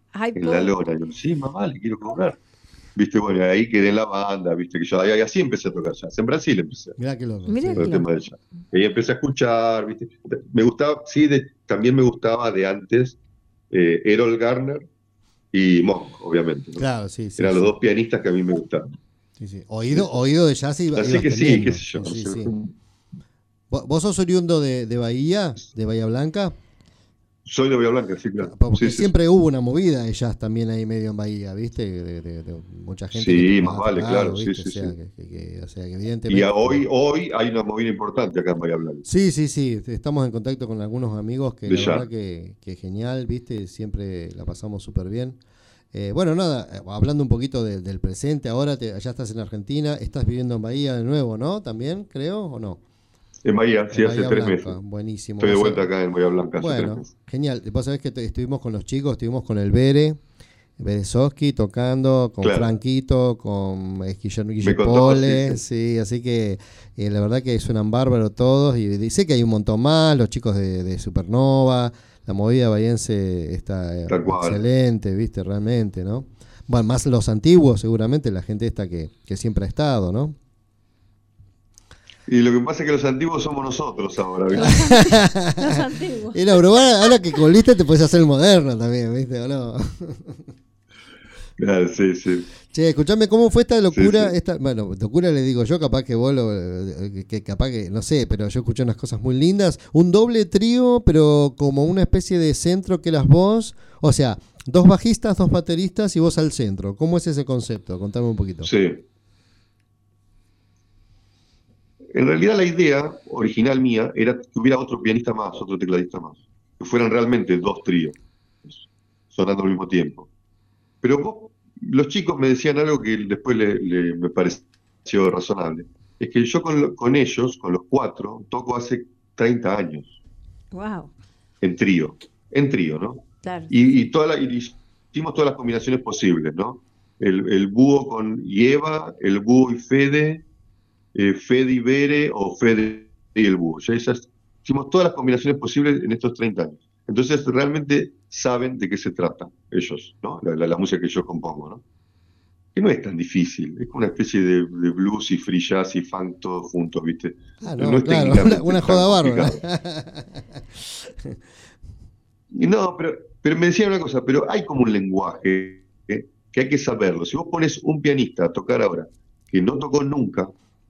Ay, en la po- lona. Y yo, sí, más vale, quiero cobrar. Viste, bueno, ahí quedé en la banda, viste, que yo ahí así empecé a tocar jazz. En Brasil empecé Mirá qué loco. Mirá Sí. con qué el tema loco. del jazz. Y ahí empecé a escuchar, viste. Me gustaba, sí, de, también me gustaba de antes eh, Errol Garner y Monk, obviamente, ¿no? Claro, sí, sí, Eran los sí. dos pianistas que a mí me gustaban. Sí, sí. Sí, Oído, sí. oído de jazz iba- Así ibas que sí, qué teniendo. sé yo. Sí, sí, o sea, sí. ¿Vos vos sos oriundo de, de Bahía, de Bahía Blanca? soy de Bahía Blanca, sí, claro. Porque Sí, sí, sí. siempre hubo una movida de jazz también ahí medio en Bahía, ¿viste? De, de- de mucha gente que Sí, tocaba, más vale, tocado, claro, sí, ¿viste? O sí, sea, sí. que, que- que- o sea, que Y evidentemente... a hoy, hoy hay una movida importante acá en Bahía Blanca, Sí, sí, sí, estamos en contacto con algunos amigos que de la verdad jazz. que, que genial, ¿viste? Siempre la pasamos súper bien. Eh, bueno, nada, eh, hablando un poquito de- del presente, ahora te, ya estás en Argentina, estás viviendo en Bahía de nuevo, ¿no? ¿También, creo, o no? En Bahía, sí, En hace Bahía tres Blanca, meses. buenísimo. Estoy de Vos vuelta sab- acá en Bahía Blanca hace tres Bueno, meses. genial. Vos sabés que te- estuvimos con los chicos, estuvimos con el Bere, Berezovsky tocando, con Claro, Franquito, con eh, Guillermo Guille me contó, sí, Pole, sí. sí, así que eh, la verdad que suenan bárbaros todos y dice que hay un montón más, los chicos de, de Supernova, la movida bahiense está eh, Tal cual. excelente, viste, realmente, ¿no? Bueno, más los antiguos seguramente, la gente esta que, que siempre ha estado, ¿no? Y lo que pasa es que los antiguos somos nosotros ahora, ¿viste? Los antiguos. Y no, pero ahora, ahora que con lista te puedes hacer el moderno también, ¿viste? ¿O no? Claro, sí, sí. Che, escuchame, ¿cómo fue esta Sí, locura? sí. Esta, bueno, locura le digo yo, capaz que vos lo, que, que capaz que, no sé, pero yo escuché unas cosas muy lindas. Un doble trío, pero como una especie de centro que eras vos. O sea, dos bajistas, dos bateristas y vos al centro. ¿Cómo es ese concepto? Contame un poquito. Sí. En realidad la idea original mía era que hubiera otro pianista más, otro tecladista más. Que fueran realmente dos tríos, sonando al mismo tiempo. Pero vos- los chicos me decían algo que después le- le- me pareció razonable. Es que yo con, lo- con ellos, con los cuatro, toco hace treinta años, Wow, en trío. En trío, ¿no? claro. Y, y, toda la- y hicimos todas las combinaciones posibles, ¿no? El, el búho con Eva, el búho y Fede, eh, Fede y Bere o Fede y el búho. Ya esas, hicimos todas las combinaciones posibles en estos treinta años. Entonces realmente saben de qué se trata ellos, ¿no? La, la- la música que yo compongo, ¿no? Que no es tan difícil, es como una especie de, de blues y free jazz y funk todos juntos, ¿viste? Ah, No no, es claro, una, técnicamente una tan joda bárbara. complicado. Y no, pero, pero me decían una cosa, pero hay como un lenguaje ¿eh? que hay que saberlo. Si vos pones un pianista a tocar ahora que no tocó nunca,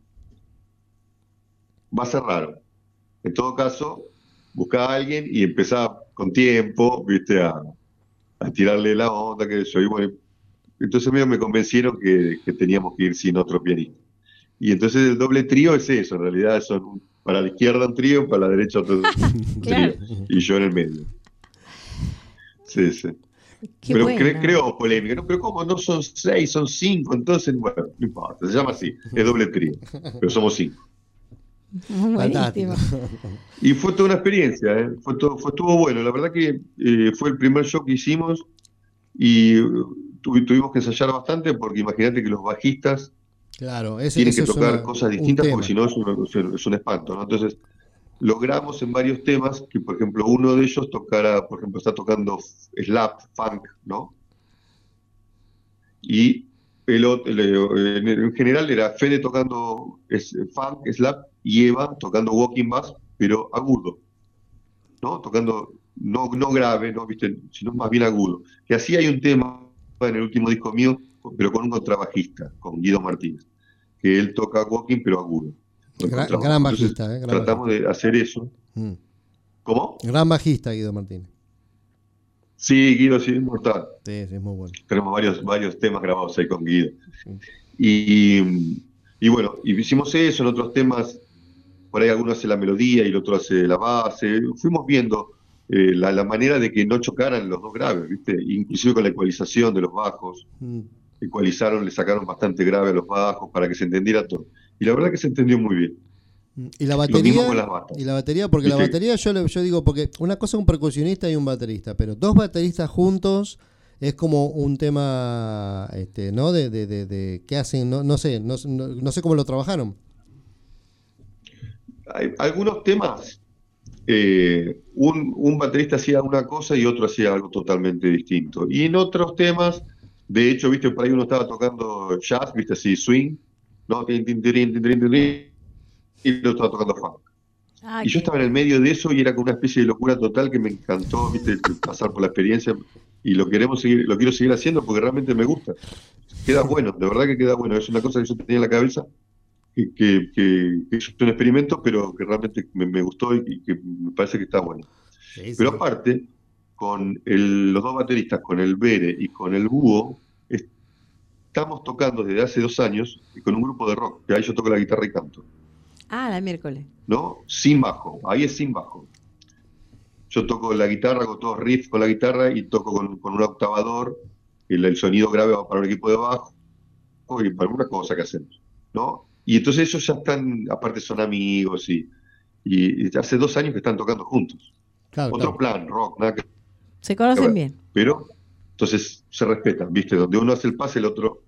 va a ser raro. En todo caso, busca a alguien y empezá con tiempo, viste, a, a tirarle la onda, que yo, y bueno, entonces medio me convencieron que, que teníamos que ir sin otro pianista. Y entonces el doble trío es eso, en realidad son un- para la izquierda un trío, para la derecha otro Claro. trío, y yo en el medio. Sí, sí. Qué Pero bueno. cre- creo polémica, ¿no? Pero ¿cómo? No son seis, son cinco, entonces, bueno, no importa, se llama así, es doble trío, pero somos cinco. Muy Fantástico. buenísimo. Y fue toda una experiencia, ¿eh? Fue todo, fue, estuvo bueno, la verdad que eh, fue el primer show que hicimos y eh, tu- tuvimos que ensayar bastante porque imagínate que los bajistas Claro, ese, tienen eso que es tocar una- cosas un distintas tema. porque si no es un, es un espanto, ¿no? Entonces logramos en varios temas que, por ejemplo, uno de ellos tocara, por ejemplo, está tocando slap, funk, ¿no? Y el otro, el- en, en general era Fede tocando es- funk, slap, y Eva tocando walking bass, pero agudo, ¿no? Tocando no, no grave, ¿no? ¿Viste? Sino más bien agudo. Que así hay un tema en el último disco mío, pero con un contrabajista, con Guido Martínez, que él toca walking pero agudo. con Gran, contrabajo. gran Entonces, bajista, ¿eh? Gran tratamos bajista. de hacer eso. Mm. ¿Cómo? Gran bajista, Guido Martínez. Sí, Guido, sí, es mortal. Sí, sí, es muy bueno. Tenemos varios, varios temas grabados ahí con Guido. Y, y bueno, y hicimos eso, en otros temas, por ahí alguno hace la melodía y el otro hace la base. Fuimos viendo eh, la, la manera de que no chocaran los dos graves, ¿viste? Inclusive con la ecualización de los bajos. Mm. Ecualizaron, le sacaron bastante grave a los bajos para que se entendiera todo. Y la verdad que se entendió muy bien. Y la Lo mismo con batería, las batas. y la batería, porque la ¿Viste? batería yo, le- yo digo, porque una cosa es un percusionista y un baterista, pero dos bateristas juntos es como un tema, este, ¿no? De, de, de, de qué hacen, no, no sé, no, no, no sé cómo lo trabajaron. Hay algunos temas eh, un, un baterista hacía una cosa y otro hacía algo totalmente distinto. Y en otros temas, de hecho, viste, por ahí uno estaba tocando jazz, viste, así, swing, ¿no? Tin, tin, tirin, tin, tirin, tirin, y lo estaba tocando funk. Ah, Y yo estaba en el medio de eso y era como una especie de locura total que me encantó, viste, pasar por la experiencia y lo queremos seguir, lo quiero seguir haciendo porque realmente me gusta. Queda bueno, de verdad que queda bueno. Es una cosa que yo tenía en la cabeza, que, que, que, que es un experimento, pero que realmente me, me gustó y, y que me parece que está bueno. Sí, sí. Pero aparte, con el, los dos bateristas, con el Bere y con el Búho, estamos tocando desde hace dos años con un grupo de rock, que ahí yo toco la guitarra y canto. Ah, la miércoles. ¿No? Sin bajo, ahí es sin bajo. Yo toco la guitarra, hago todos riffs con la guitarra y toco con, con un octavador, el, el sonido grave va para un equipo de bajo y para alguna cosa que hacemos, ¿no? Y entonces ellos ya están, aparte son amigos y, y, y hace dos años que están tocando juntos. Claro, Otro claro. plan, rock, nada que... Se conocen bien. Pero, entonces se respetan, ¿viste? Donde uno hace el pase, el otro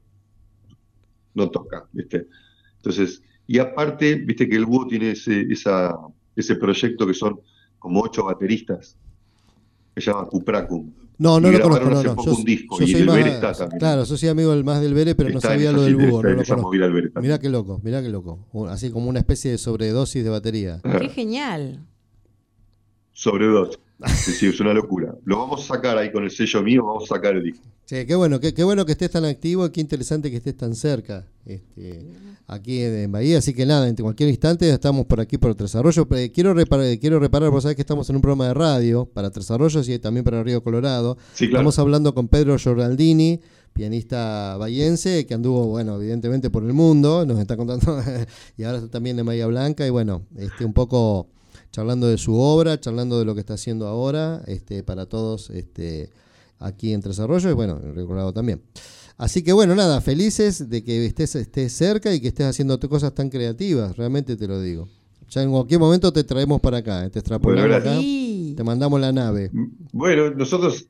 no toca, ¿viste? Entonces, y aparte, ¿viste que el Búho tiene ese, esa, ese proyecto que son como ocho bateristas, que se llama Cupracum? No, no Y lo grabaron conozco, hace no, no. poco Yo, un disco, yo y soy el más, Bere está también. claro, yo soy amigo del, más del Bere, pero no Está en sabía esa- lo del está Búho, en no lo esa conozco. movida el Bere también. Mirá qué loco, mirá qué loco. Un- Así como una especie de sobredosis de batería. Qué genial. Sobredosis. Sí, sí, es una locura. Lo vamos a sacar ahí con el sello mío, vamos a sacar el disco. Sí, qué bueno, qué, qué bueno que estés tan activo, qué interesante que estés tan cerca, este, aquí en, en Bahía. Así que nada, en cualquier instante estamos por aquí por Tres Arroyos. Pero, eh, quiero reparar, quiero reparar, vos sabés que estamos en un programa de radio para Tres Arroyos y también para Río Colorado. Sí, claro. Estamos hablando con Pedro Giordaldini, pianista bahiense, que anduvo, bueno, evidentemente por el mundo, nos está contando, y ahora está también en Bahía Blanca, y bueno, este, un poco charlando de su obra, charlando de lo que está haciendo ahora, este, para todos, este, aquí en Tres Arroyos, y bueno, en Río Colorado también. Así que bueno, nada, felices de que estés, estés cerca y que estés haciendo cosas tan creativas, realmente te lo digo. Ya en cualquier momento te traemos para acá, eh, te extrapolamos Bueno, acá, gracias. Sí. te mandamos la nave. Bueno, nosotros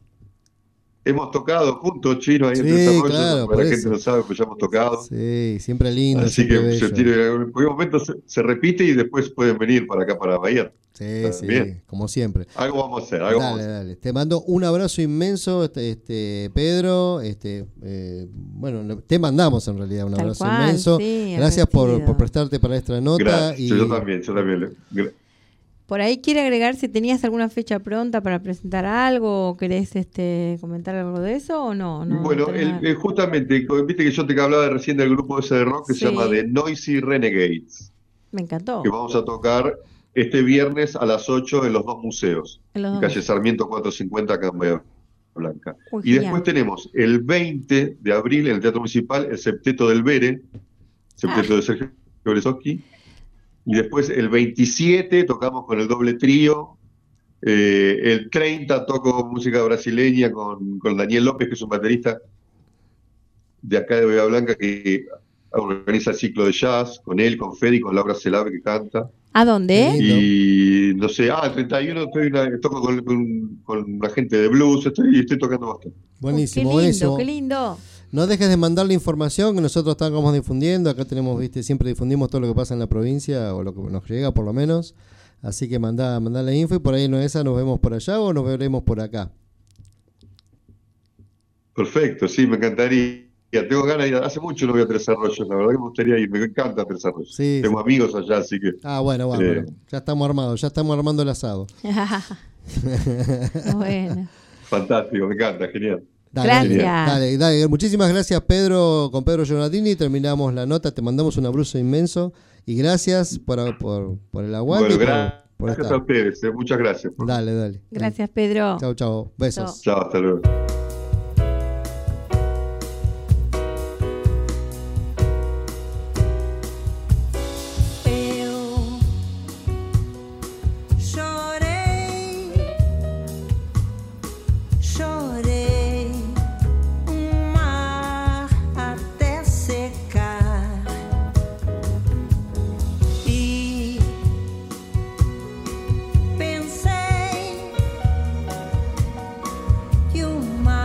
hemos tocado juntos, Chino, ahí en Sí, Tres Arroyos, claro, para por la gente eso. no sabe, pues ya hemos tocado. Sí, siempre lindo, Así siempre que se bello. tiene- en cualquier momento se, se repite y después pueden venir para acá, para Bahía. Sí, sí, Bien. como siempre. Algo vamos a hacer, algo vamos a Dale, hacer. dale. Te mando un abrazo inmenso, este, este Pedro. Este, eh, bueno, no- te mandamos en realidad un Tal abrazo cual, inmenso. sí, Gracias por, repetido. por prestarte para esta nota. Gracias, Y, yo también, yo también. le- gra- Por ahí quiere agregar si tenías alguna fecha pronta para presentar algo o querés este, comentar algo de eso o no. no bueno, tenés el- nada. eh, justamente, co- viste que yo te hablaba recién del grupo ese de rock que Sí. se llama The Noisy Renegades, Me encantó. que vamos a tocar este viernes a las ocho en los dos museos, En los en dos calle museos. Sarmiento cuatrocientos cincuenta, acá en Bahía Blanca. Uy, Y genial. después tenemos el veinte de abril en el Teatro Municipal el septeto del Bere, septeto Ah. de Sergio Berezoski. Y después el veintisiete tocamos con el doble trío. Eh, el treinta toco música brasileña con, con Daniel López, que es un baterista de acá de Bahía Blanca que organiza el ciclo de jazz, con él, con Fede y con Laura Celave que canta. ¿A dónde? Lindo. Y no sé, ah, el treinta y uno estoy una- toco con, con, con la gente de blues, estoy, estoy tocando bastante. buenísimo, qué lindo, buenísimo. qué lindo. No dejes de mandar la información que nosotros estamos difundiendo. Acá tenemos, viste, siempre difundimos todo lo que pasa en la provincia, o lo que nos llega por lo menos. Así que mandá, mandá la info y por ahí en esa nos vemos por allá o nos veremos por acá. Perfecto, sí, me encantaría. Tengo ganas de ir. Hace mucho no voy a Tres Arroyos, la verdad que me gustaría ir. Me encanta Tres Arroyos. Sí, Tengo amigos allá, así que. Ah, bueno, bueno, Eh. ya estamos armados, ya estamos armando el asado. Bueno. Fantástico, me encanta, genial. Dale, Gracias. Dale, dale. Muchísimas gracias, Pedro, con Pedro Giordaldini. Terminamos la nota, te mandamos un abrazo inmenso y gracias por, por, por el aguante. Bueno, y por- gracias por a estar. ustedes, eh, muchas gracias. Dale, dale. Gracias, Pedro. Chao, chao. Besos. Chao, hasta luego. Eu chorei, chorei um mar até secar e pensei que o mar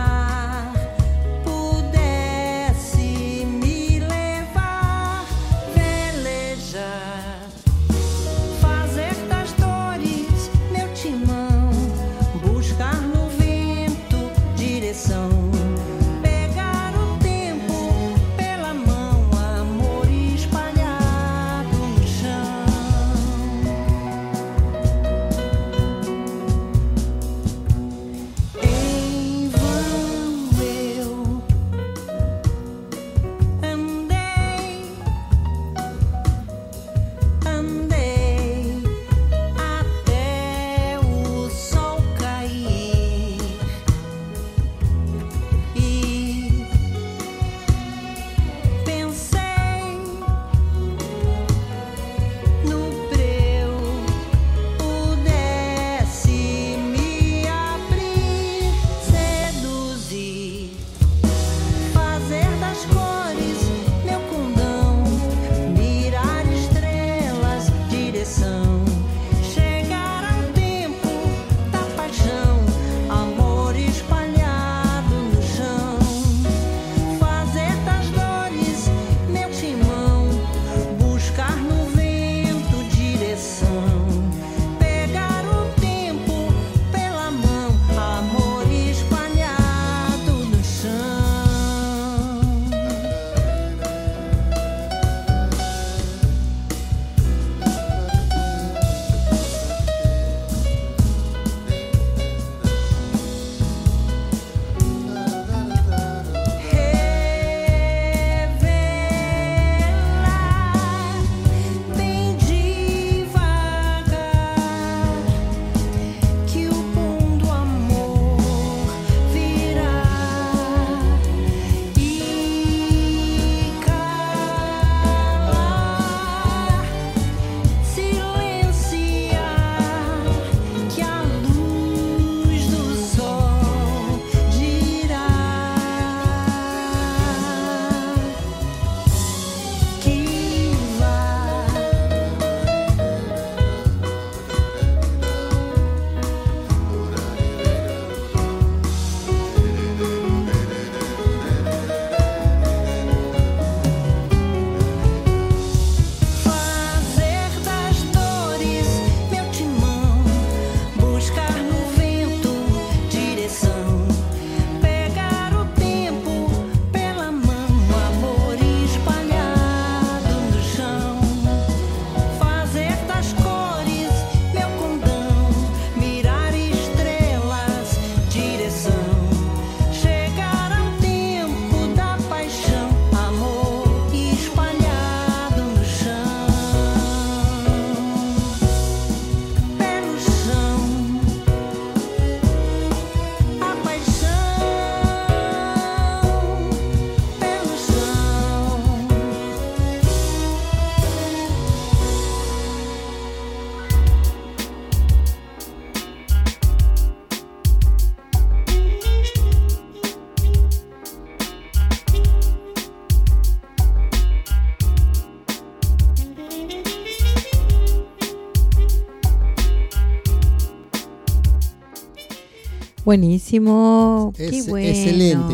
Buenísimo, qué Es- bueno. excelente.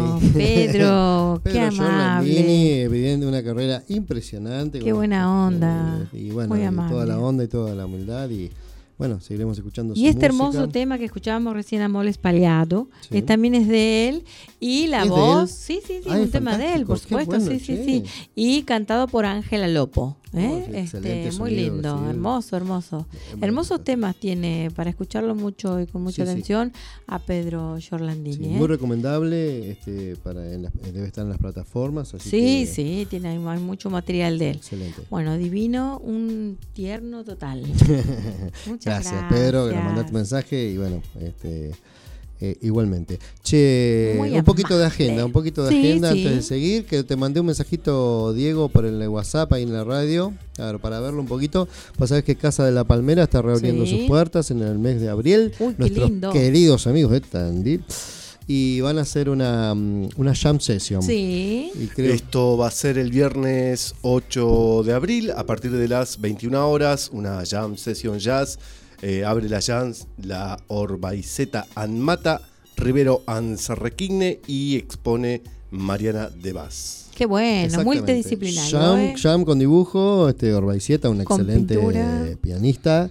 Pedro, qué Pedro Giorlandini, amable. evidente, una carrera impresionante. Qué con- buena onda, eh, y bueno, muy y amable. toda la onda y toda la humildad. Y bueno, seguiremos escuchando su Y este música. hermoso tema que escuchábamos recién, Amor Espaliado, Sí. que también es de él. Y la ¿Es de voz, él? sí, sí, sí, Ay, un tema de él, por fantástico, qué supuesto, bueno, sí, sí, che. sí. Y cantado por Ángela Lopo. ¿eh? Oh, sí, excelente este, muy sonido, lindo, sí. hermoso, hermoso. Eh, Hermosos bueno, temas tiene para escucharlo mucho y con mucha Sí, sí. atención a Pedro Giorlandini. Sí, ¿eh? muy recomendable, este, para en las- debe estar en las plataformas. Así Sí, que, sí, tiene, hay, hay mucho material de él. Excelente. Bueno, divino, un tierno total. Muchas Gracias, gracias. Pedro, que nos mandaste un mensaje y bueno, este, eh, igualmente. Che, Muy un poquito de amable. agenda, un poquito de Sí, agenda sí. antes de seguir, que te mandé un mensajito, Diego, por el WhatsApp ahí en la radio, a ver, para verlo un poquito. Pues sabes que Casa de la Palmera está reabriendo Sí. sus puertas en el mes de abril. Uy, qué Nuestros lindo. queridos amigos de Tandil. Y van a hacer una, mm, una jam session. Sí. Y creo Esto va a ser el viernes ocho de abril a partir de las veintiuna horas, una jam session jazz. Eh, abre la jazz la Orbaiceta Anmata, Rivero Anzarrequigne y expone Mariana De Vaz. Qué bueno, Exactamente. multidisciplinario. Jam, ¿eh? jam con dibujo, este Orbaiceta, un Con excelente pintura. pianista.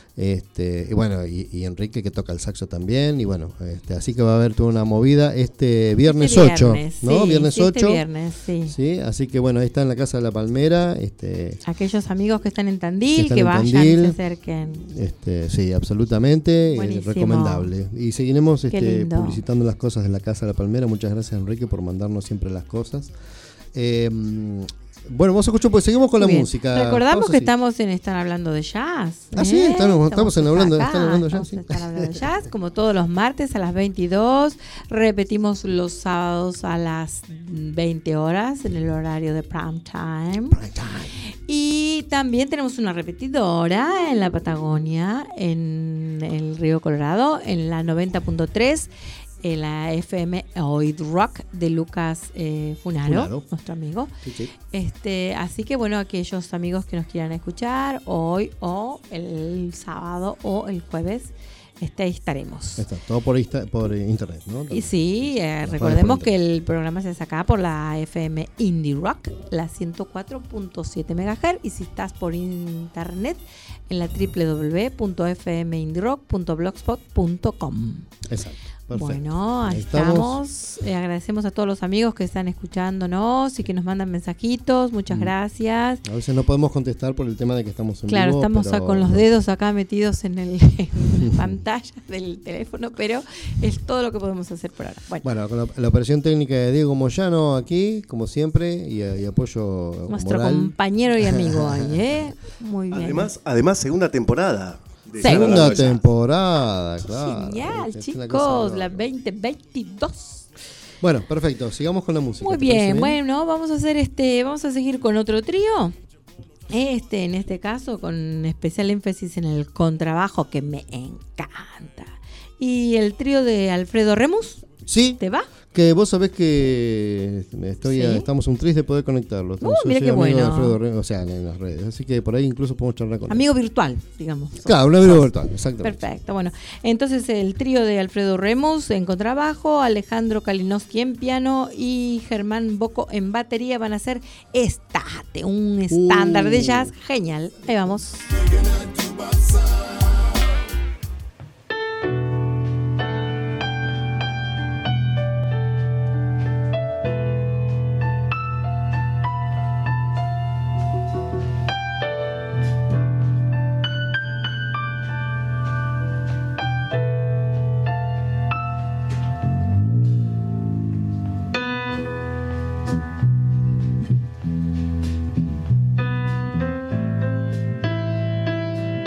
Este, y bueno, y, y Enrique que toca el saxo también. Y bueno, este, así que va a haber toda una movida este viernes Este ocho, viernes, ¿no? sí, viernes sí, este ocho. viernes, sí. Sí, así que bueno, ahí está en la Casa de la Palmera. Este, Aquellos amigos que están en Tandil, Que que, están en vayan, Tandil. se acerquen. Este, sí, absolutamente, eh, Buenísimo. recomendable. Y seguiremos Qué este, lindo. publicitando las cosas de la Casa de la Palmera. Muchas gracias, Enrique, por mandarnos siempre las cosas. Eh, bueno, vamos a escuchar, pues seguimos con Muy la bien. música. Recordamos Vamos que así. estamos en Están Hablando de Jazz. Ah, sí, ¿eh? estamos- estamos en hablando- acá, están hablando de estamos jazz, sí. en Están Hablando de Jazz, como todos los martes a las veintidós. Repetimos los sábados a las veinte horas en el horario de prime time. Prime time. Y también tenemos una repetidora en la Patagonia, en el Río Colorado, en la noventa punto tres, en la F M Oid Rock de Lucas eh, Funaro, Funaro. nuestro amigo. Sí, sí. Este, así que bueno, aquellos amigos que nos quieran escuchar hoy o el sábado o el jueves, este, ahí estaremos. Está, todo por, insta- por eh, internet, ¿no? Y sí, eh, Radio recordemos por que el programa se saca por la F M Indie Rock, la ciento cuatro punto siete megahertz, y si estás por internet, en la doble u doble u doble u punto f m indie rock punto blogspot punto com. Exacto. Perfecto. Bueno, ahí Ahí estamos. estamos. Eh, agradecemos a todos los amigos que están escuchándonos y que nos mandan mensajitos. Muchas Mm. gracias. A veces no podemos contestar por el tema de que estamos en Claro, vivo. estamos pero- a- con los dedos acá metidos en, el, en la pantalla del teléfono, pero es todo lo que podemos hacer por ahora. Bueno, Bueno, con la, la operación técnica de Diego Moyano aquí, como siempre, y, y apoyo nuestro moral. compañero y amigo ahí, ¿eh? Muy bien. Además, además segunda temporada. de Segunda Hablando de Jazz. temporada, claro. Genial, Es una chicos, cosa la bárbara. veinte veintidós. Bueno, perfecto, sigamos con la música. Muy ¿te parece bien, bueno, vamos a hacer este, vamos a seguir con otro trío. Este, en este caso, con especial énfasis en el contrabajo que me encanta. Y el trío de Alfredo Remus, Sí, ¿te va? que vos sabés que estoy Sí. estamos un tris de poder conectarlo. Uh, Yo mira soy qué amigo de bueno. Alfredo Re- o sea, en las redes. Así que por ahí incluso podemos charlar con él. Amigo virtual, digamos. Claro, un amigo virtual, exactamente. Perfecto, bueno, entonces el trío de Alfredo Remus en contrabajo, Alejandro Kalinowski en piano y Germán Boco en batería van a ser Estate, un estándar de Uh. jazz genial. Ahí vamos. Thank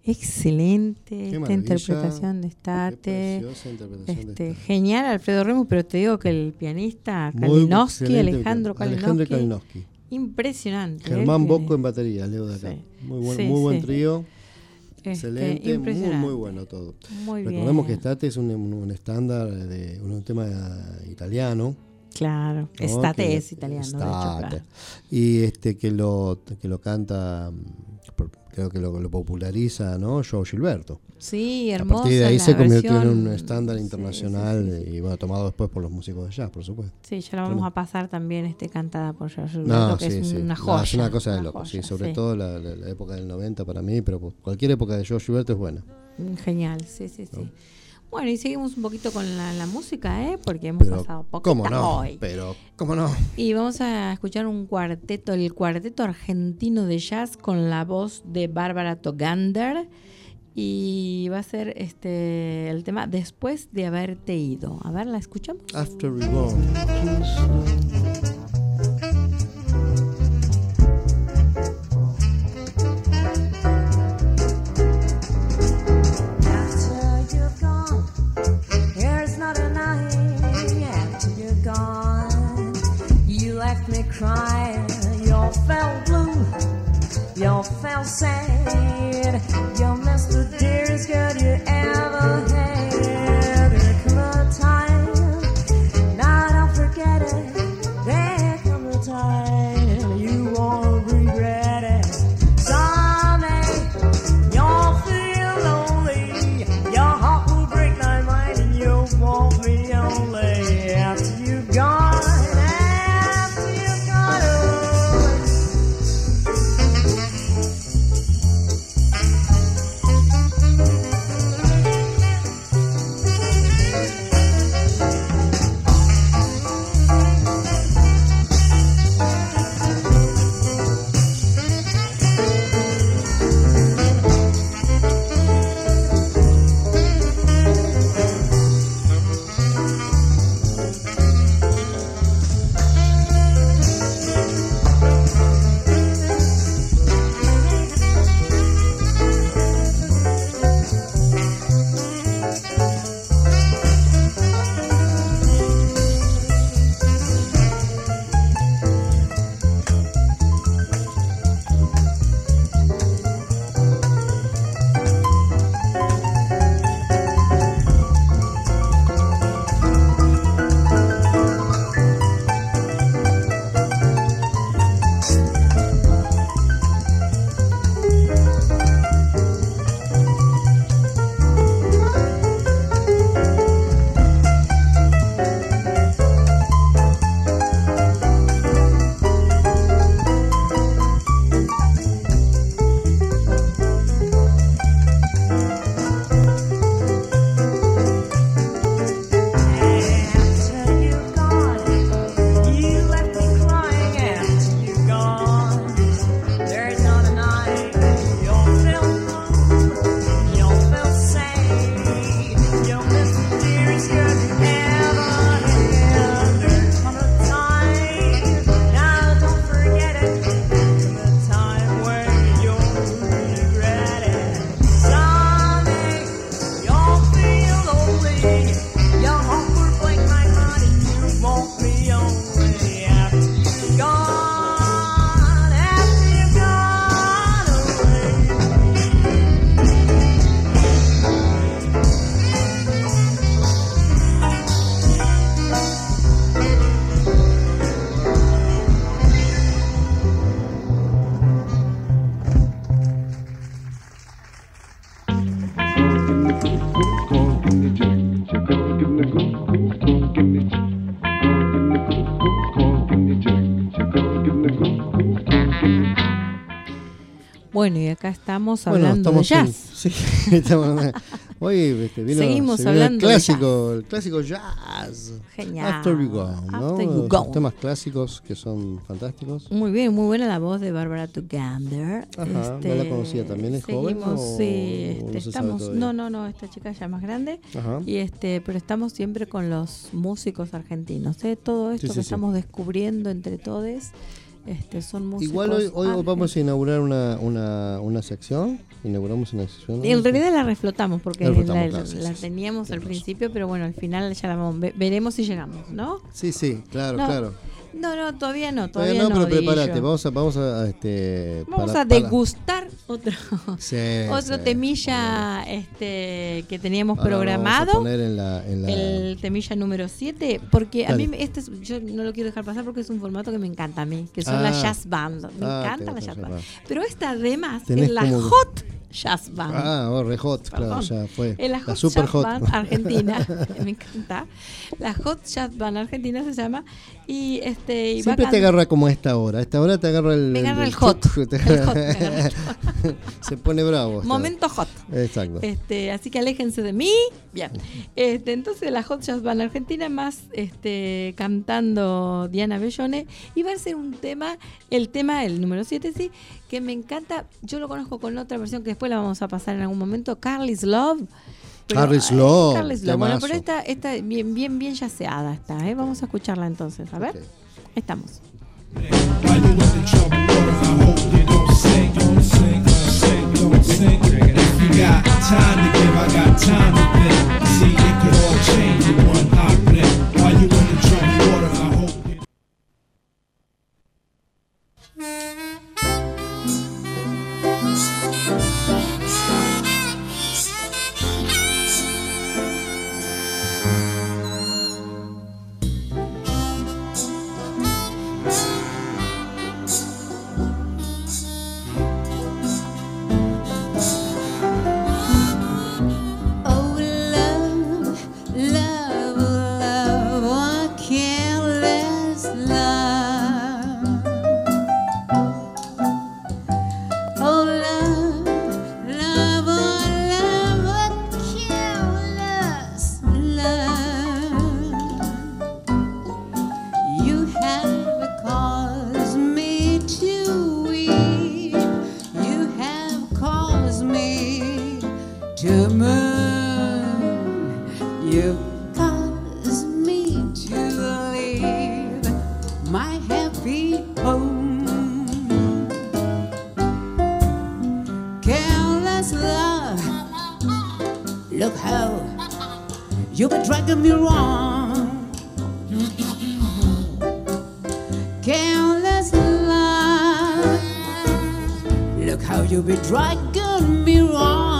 Excelente Qué esta maravilla. interpretación de Qué Estate. preciosa interpretación de Este, Estate. genial, Alfredo Remus, pero te digo que el pianista Muy Kalinowski, excelente, Alejandro Alejandro Kalinowski, Kalinowski. impresionante. Germán él Bocco que- en batería, Leo de acá. Sí. Muy buen, Sí, muy buen sí. trío. este, Excelente, muy, impresionante. muy bueno todo. Muy bien. Recordemos que Estate es un, un- un estándar de un, tema italiano. Claro, ¿no? Estate Que- es italiano, de hecho, Estate. claro. Y este que lo que lo canta, mm, por- creo que lo, lo populariza, ¿no? Joe Gilberto. Sí, A hermosa. partir de ahí la se convirtió en versión. un estándar Sí, internacional sí, sí, sí. y bueno, tomado después por los músicos de jazz, por supuesto. Sí, ya la vamos a pasar también este cantada por George No, Gilberto, que sí, es sí. una No, joya. es una cosa de una loco, joya, sí, sobre sí. todo la, la- la época del noventa para mí, pero cualquier época de Joe Gilberto es buena. Mm, Genial, sí, sí, sí. No. Bueno, y seguimos un poquito con la, la música, ¿eh? Porque hemos Pero, pasado poco ¿cómo no? hoy. Pero, ¿cómo no? Y vamos a escuchar un cuarteto, el cuarteto argentino de jazz con la voz de Bárbara Togander. Y va a ser este el tema Después de haberte ido. A ver, ¿la escuchamos? After We Go. After you're gone, there's not a night after you're gone. You left me crying, you felt blue, you felt sad. You missed the dearest girl you ever had. There come a time, now don't forget it. There come a time you won't regret it. Someday you'll feel lonely. Your heart will break my mind, and you'll want me only after you've gone. After you've gone away. After you've gone, you left me crying. After you've gone, there's not a night you'll feel blue, you'll feel sad. You'll miss the dearest girl you ever had. There's come a time, now don't forget it. There's come a time when you'll regret it. Someday you'll feel lonely. Your heart will break my heart, and you won't be only after you've gone, after you've gone away. Bueno, y acá estamos Bueno, hablando estamos de en- jazz. sí, estamos- hoy este, vino, Seguimos se vino hablando de el clásico, el clásico jazz. Genial. After We Go, ¿no? After You Esos Go. temas clásicos que son fantásticos. Muy bien, muy buena la voz de Bárbara Togander. Ajá, no la conocía. ¿También es joven seguimos, o sí, no este, se sabe estamos, todavía? no, no, no, esta chica ya es más grande. Ajá. Y este, pero estamos siempre con los músicos argentinos, ¿eh? Todo esto Sí, sí, que sí. estamos descubriendo entre todos. Este, son músicos. Igual hoy, hoy argentinos. vamos a inaugurar una, una, una sección. Inauguramos una sección. En realidad la reflotamos porque La reflotamos, la, claro, sí, la sí, teníamos sí, al sí. principio, pero bueno, al final ya la vamos, ve- veremos si llegamos, ¿no? Sí, sí, claro, No, claro. No, no, todavía no, Todavía todavía no, pero Dieguillo. prepárate. Vamos a, vamos a, este, Vamos para- a para- degustar otro, Sí, otro sí, temilla este, que teníamos Ahora lo programado. Vamos a poner en la, en la- El temilla número siete, porque a Dale. mí me- este es- yo no lo quiero dejar pasar porque es un formato que me encanta a mí, que son Ah. las jazz band. Me Ah, encanta te la gusta jazz la band. jazz Pero esta además Tenés es la como- hot jazz band. Ah, oh, re hot, claro, Perdón. ya fue. Es la La Hot super Jazz hot. Band Argentina, me encanta. La Hot Jazz Band Argentina se llama y este y va Siempre a te can- agarra como a esta hora. A esta hora te agarra el. Me agarra el hot. chuc, te- El hot, me agarra el Se pone bravo. esta- momento hot. Exacto. Este, así que aléjense de mí. Bien. Este, entonces la Hot Jazz Band Argentina más este cantando Diana Bellone y va a ser un tema, el tema el número siete sí, que me encanta. Yo lo conozco con otra versión que después la vamos a pasar en algún momento, Carly's Love. Pero, Carly's eh, Love, Carly's Love. Bueno, temazo. pero esta esta bien bien bien yaceada está, ¿eh? Vamos a escucharla entonces, a ver. Ok. Ahí estamos. While you in the trouble water, I hope you don't sink, don't sink, don't sink, don't sink. If you got time to give, I got time to think. See, it could all change in one hot blink. While you in the trouble water, I hope you. Oh, love, love, love, what careless love. Oh, love, love, oh, love, what careless love. You have caused me to weep. You have caused me to moon. You caused me to leave my happy home. Careless love, look how you've been dragging me wrong. Careless love, look how you've been dragging me wrong.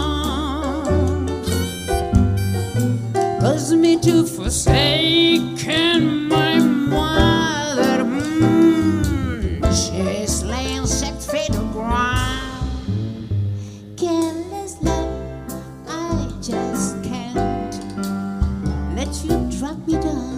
Cause me to forsaken my mother. Mm, she's laying six feet of ground. Careless love, I just can't let you drop me down.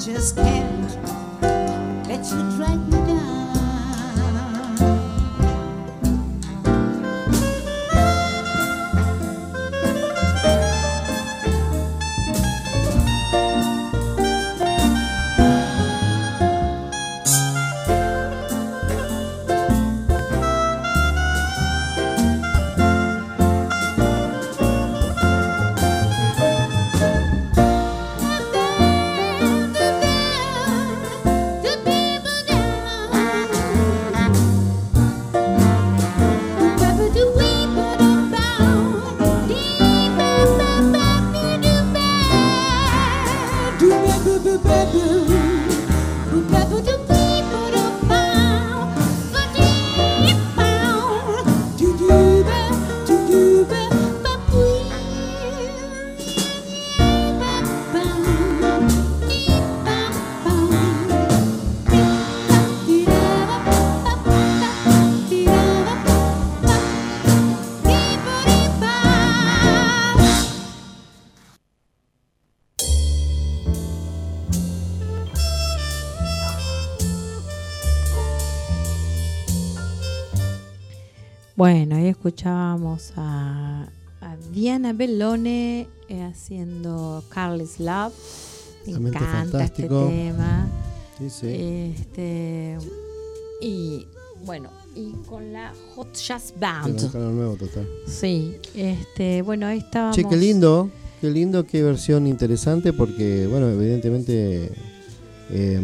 just can't let you drag me down. Bueno, ahí escuchábamos a, a Diana Bellone eh, haciendo Carly's Love. Me Realmente encanta fantástico. este tema. Sí, sí. Este, y bueno, y con la Hot Jazz Pero Band. un canal nuevo total. Sí, este, bueno, ahí estábamos. Che, qué lindo, qué lindo, qué versión interesante, porque, bueno, evidentemente eh,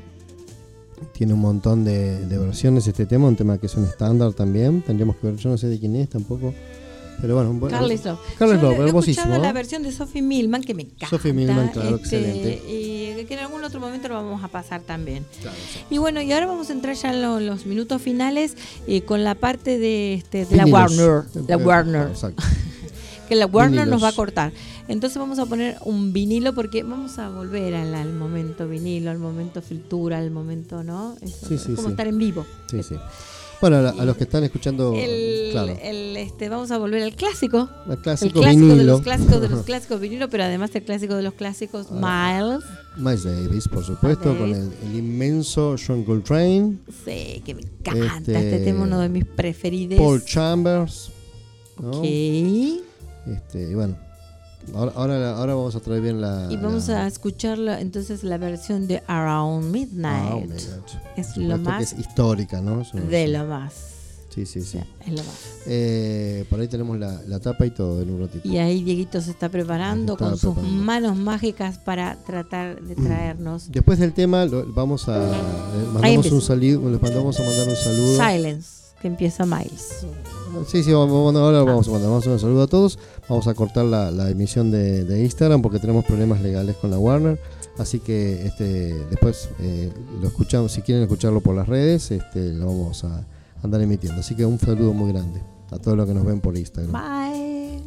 tiene un montón de, de versiones este tema, un tema que es un estándar también. Tendríamos que ver, yo no sé de quién es tampoco, pero bueno. bueno Carly's Love. Carly's Yo Love, lo- lo he hermosísimo. escuchado la versión de Sophie Millman, que me encanta. Sophie Millman, claro, este, excelente. Y que en algún otro momento lo vamos a pasar también. Claro, sí. Y bueno, y ahora vamos a entrar ya en lo- los minutos finales eh, con la parte de, este, de la Vinilos. Warner. La Eh, Warner. Exacto. Que la Warner Vinilos. nos va a cortar. Entonces vamos a poner un vinilo porque vamos a volver al, al momento vinilo, al momento fritura, al momento, ¿no? Eso, Sí, es sí, como sí. estar en vivo. Sí, sí. Bueno, a, la- a los que están escuchando, El, claro, el, este, vamos a volver al clásico. el El clásico, clásico vinilo. de los clásicos de los clásicos vinilo, pero además el clásico de los clásicos, Miles. Miles Davis, por supuesto, Davis. con el, el inmenso John Coltrane, Sí, que me encanta Este, este, tema, uno de mis preferidos. Paul Chambers, ¿no? Ok. Este, y bueno, ahora, ahora, ahora vamos a traer bien la. Y vamos la- a escuchar la- entonces la versión de Around Midnight. Ah, oh my God. Es Por lo supuesto más que es histórica, ¿no? Es una de versión- lo más. Sí, sí, sí. O sea, es lo más. Eh, por ahí tenemos la, la tapa y todo en un ratito. Y ahí Dieguito se está preparando Está con sus preparando. manos mágicas para tratar de traernos Después del tema, lo- vamos a. le Ahí mandamos empieza. un saludo, les mandamos a mandar un saludo. Silence, que empieza Miles. Sí, sí, vamos, vamos- ahora vamos a mandar vamos a un saludo a todos. Vamos a cortar la, la emisión de, de Instagram porque tenemos problemas legales con la Warner. Así que este después eh, lo escuchamos, si quieren escucharlo por las redes, este lo vamos a andar emitiendo. Así que un saludo muy grande a todos los que nos ven por Instagram. Bye.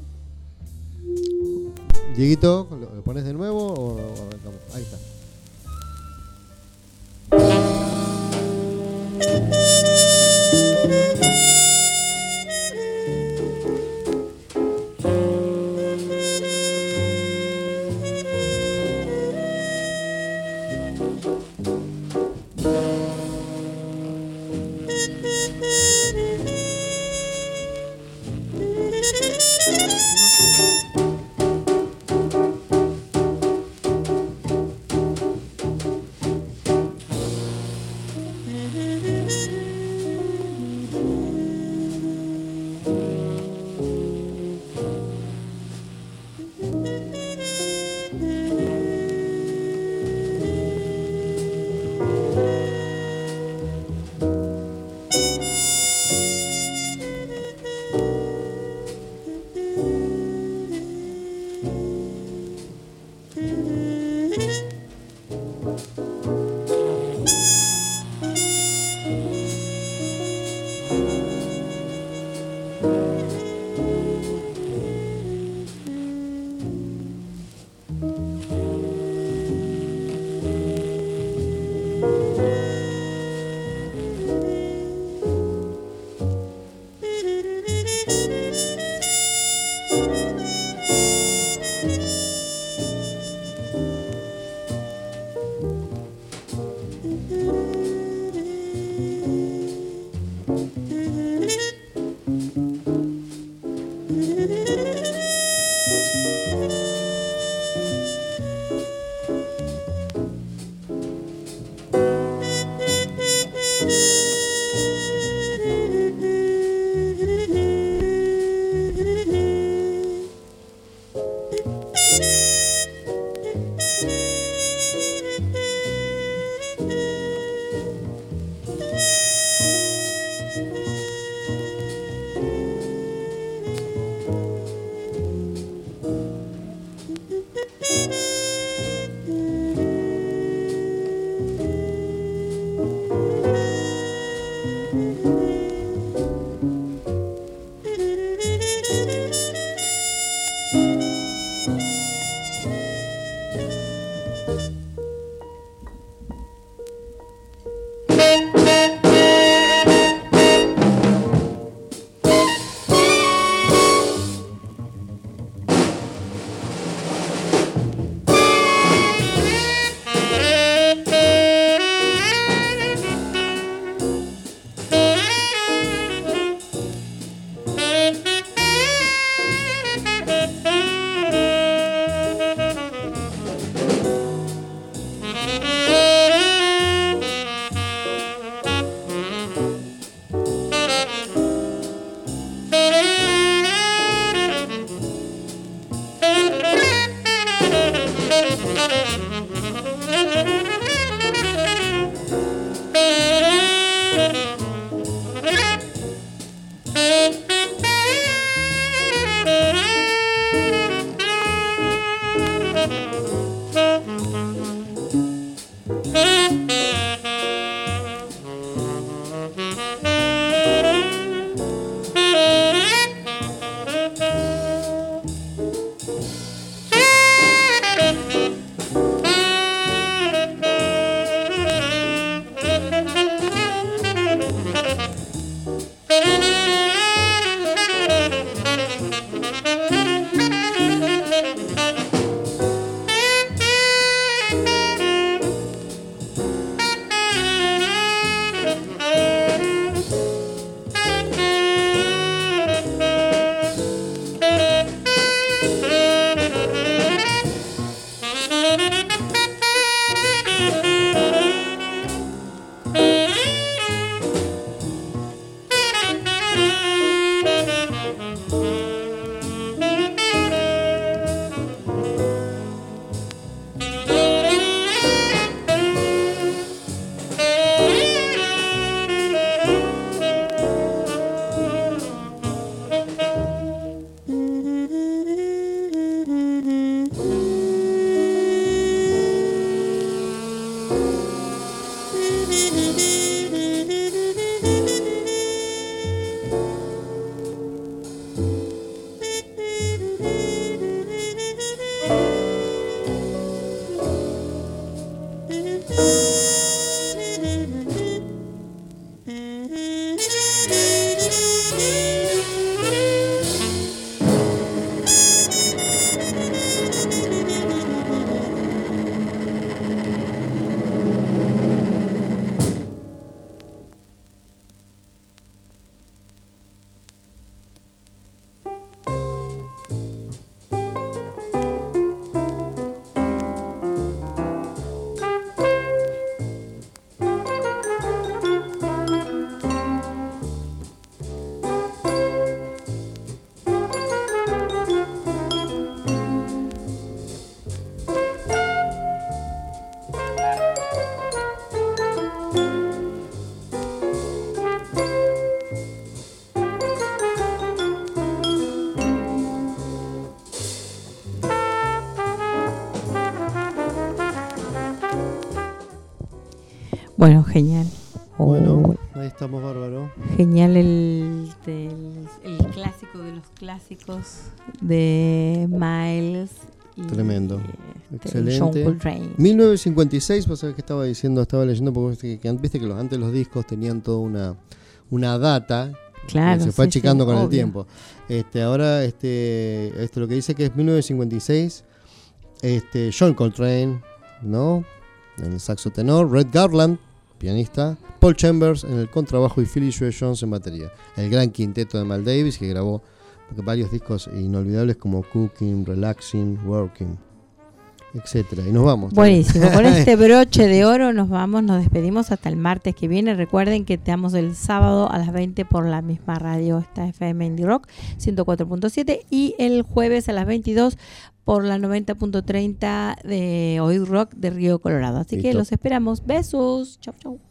Dieguito, ¿lo, lo pones de nuevo o, o arrancamos? Ahí está. Bueno, genial. Oh, Bueno, ahí estamos, bárbaro. genial el, del- el clásico de los clásicos de Miles. Y, Tremendo. este, Excelente. John Coltrane. mil novecientos cincuenta y seis, vos sabés que estaba diciendo, estaba leyendo, porque viste que, que viste que los, antes los discos tenían toda una, una data Claro, que se fue sí, achicando sí, con el obvio. tiempo. Este, ahora, este, este, lo que dice que es mil novecientos cincuenta y seis, este, John Coltrane, ¿no? En el saxo tenor, Red Garland, pianista, Paul Chambers en el contrabajo y Philly Joe Jones en batería. El gran quinteto de Miles Davis, que grabó varios discos inolvidables como Cooking, Relaxing, Working, etcétera. Y nos vamos. Buenísimo. Con este broche de oro nos vamos, nos despedimos hasta el martes que viene. Recuerden que te damos el sábado a las veinte por la misma radio, esta F M Indie Rock ciento cuatro punto siete, y el jueves a las veintidós por la noventa punto treinta de Oíd Rock de Río Colorado. Así que Listo. los esperamos. Besos. Chau, chau.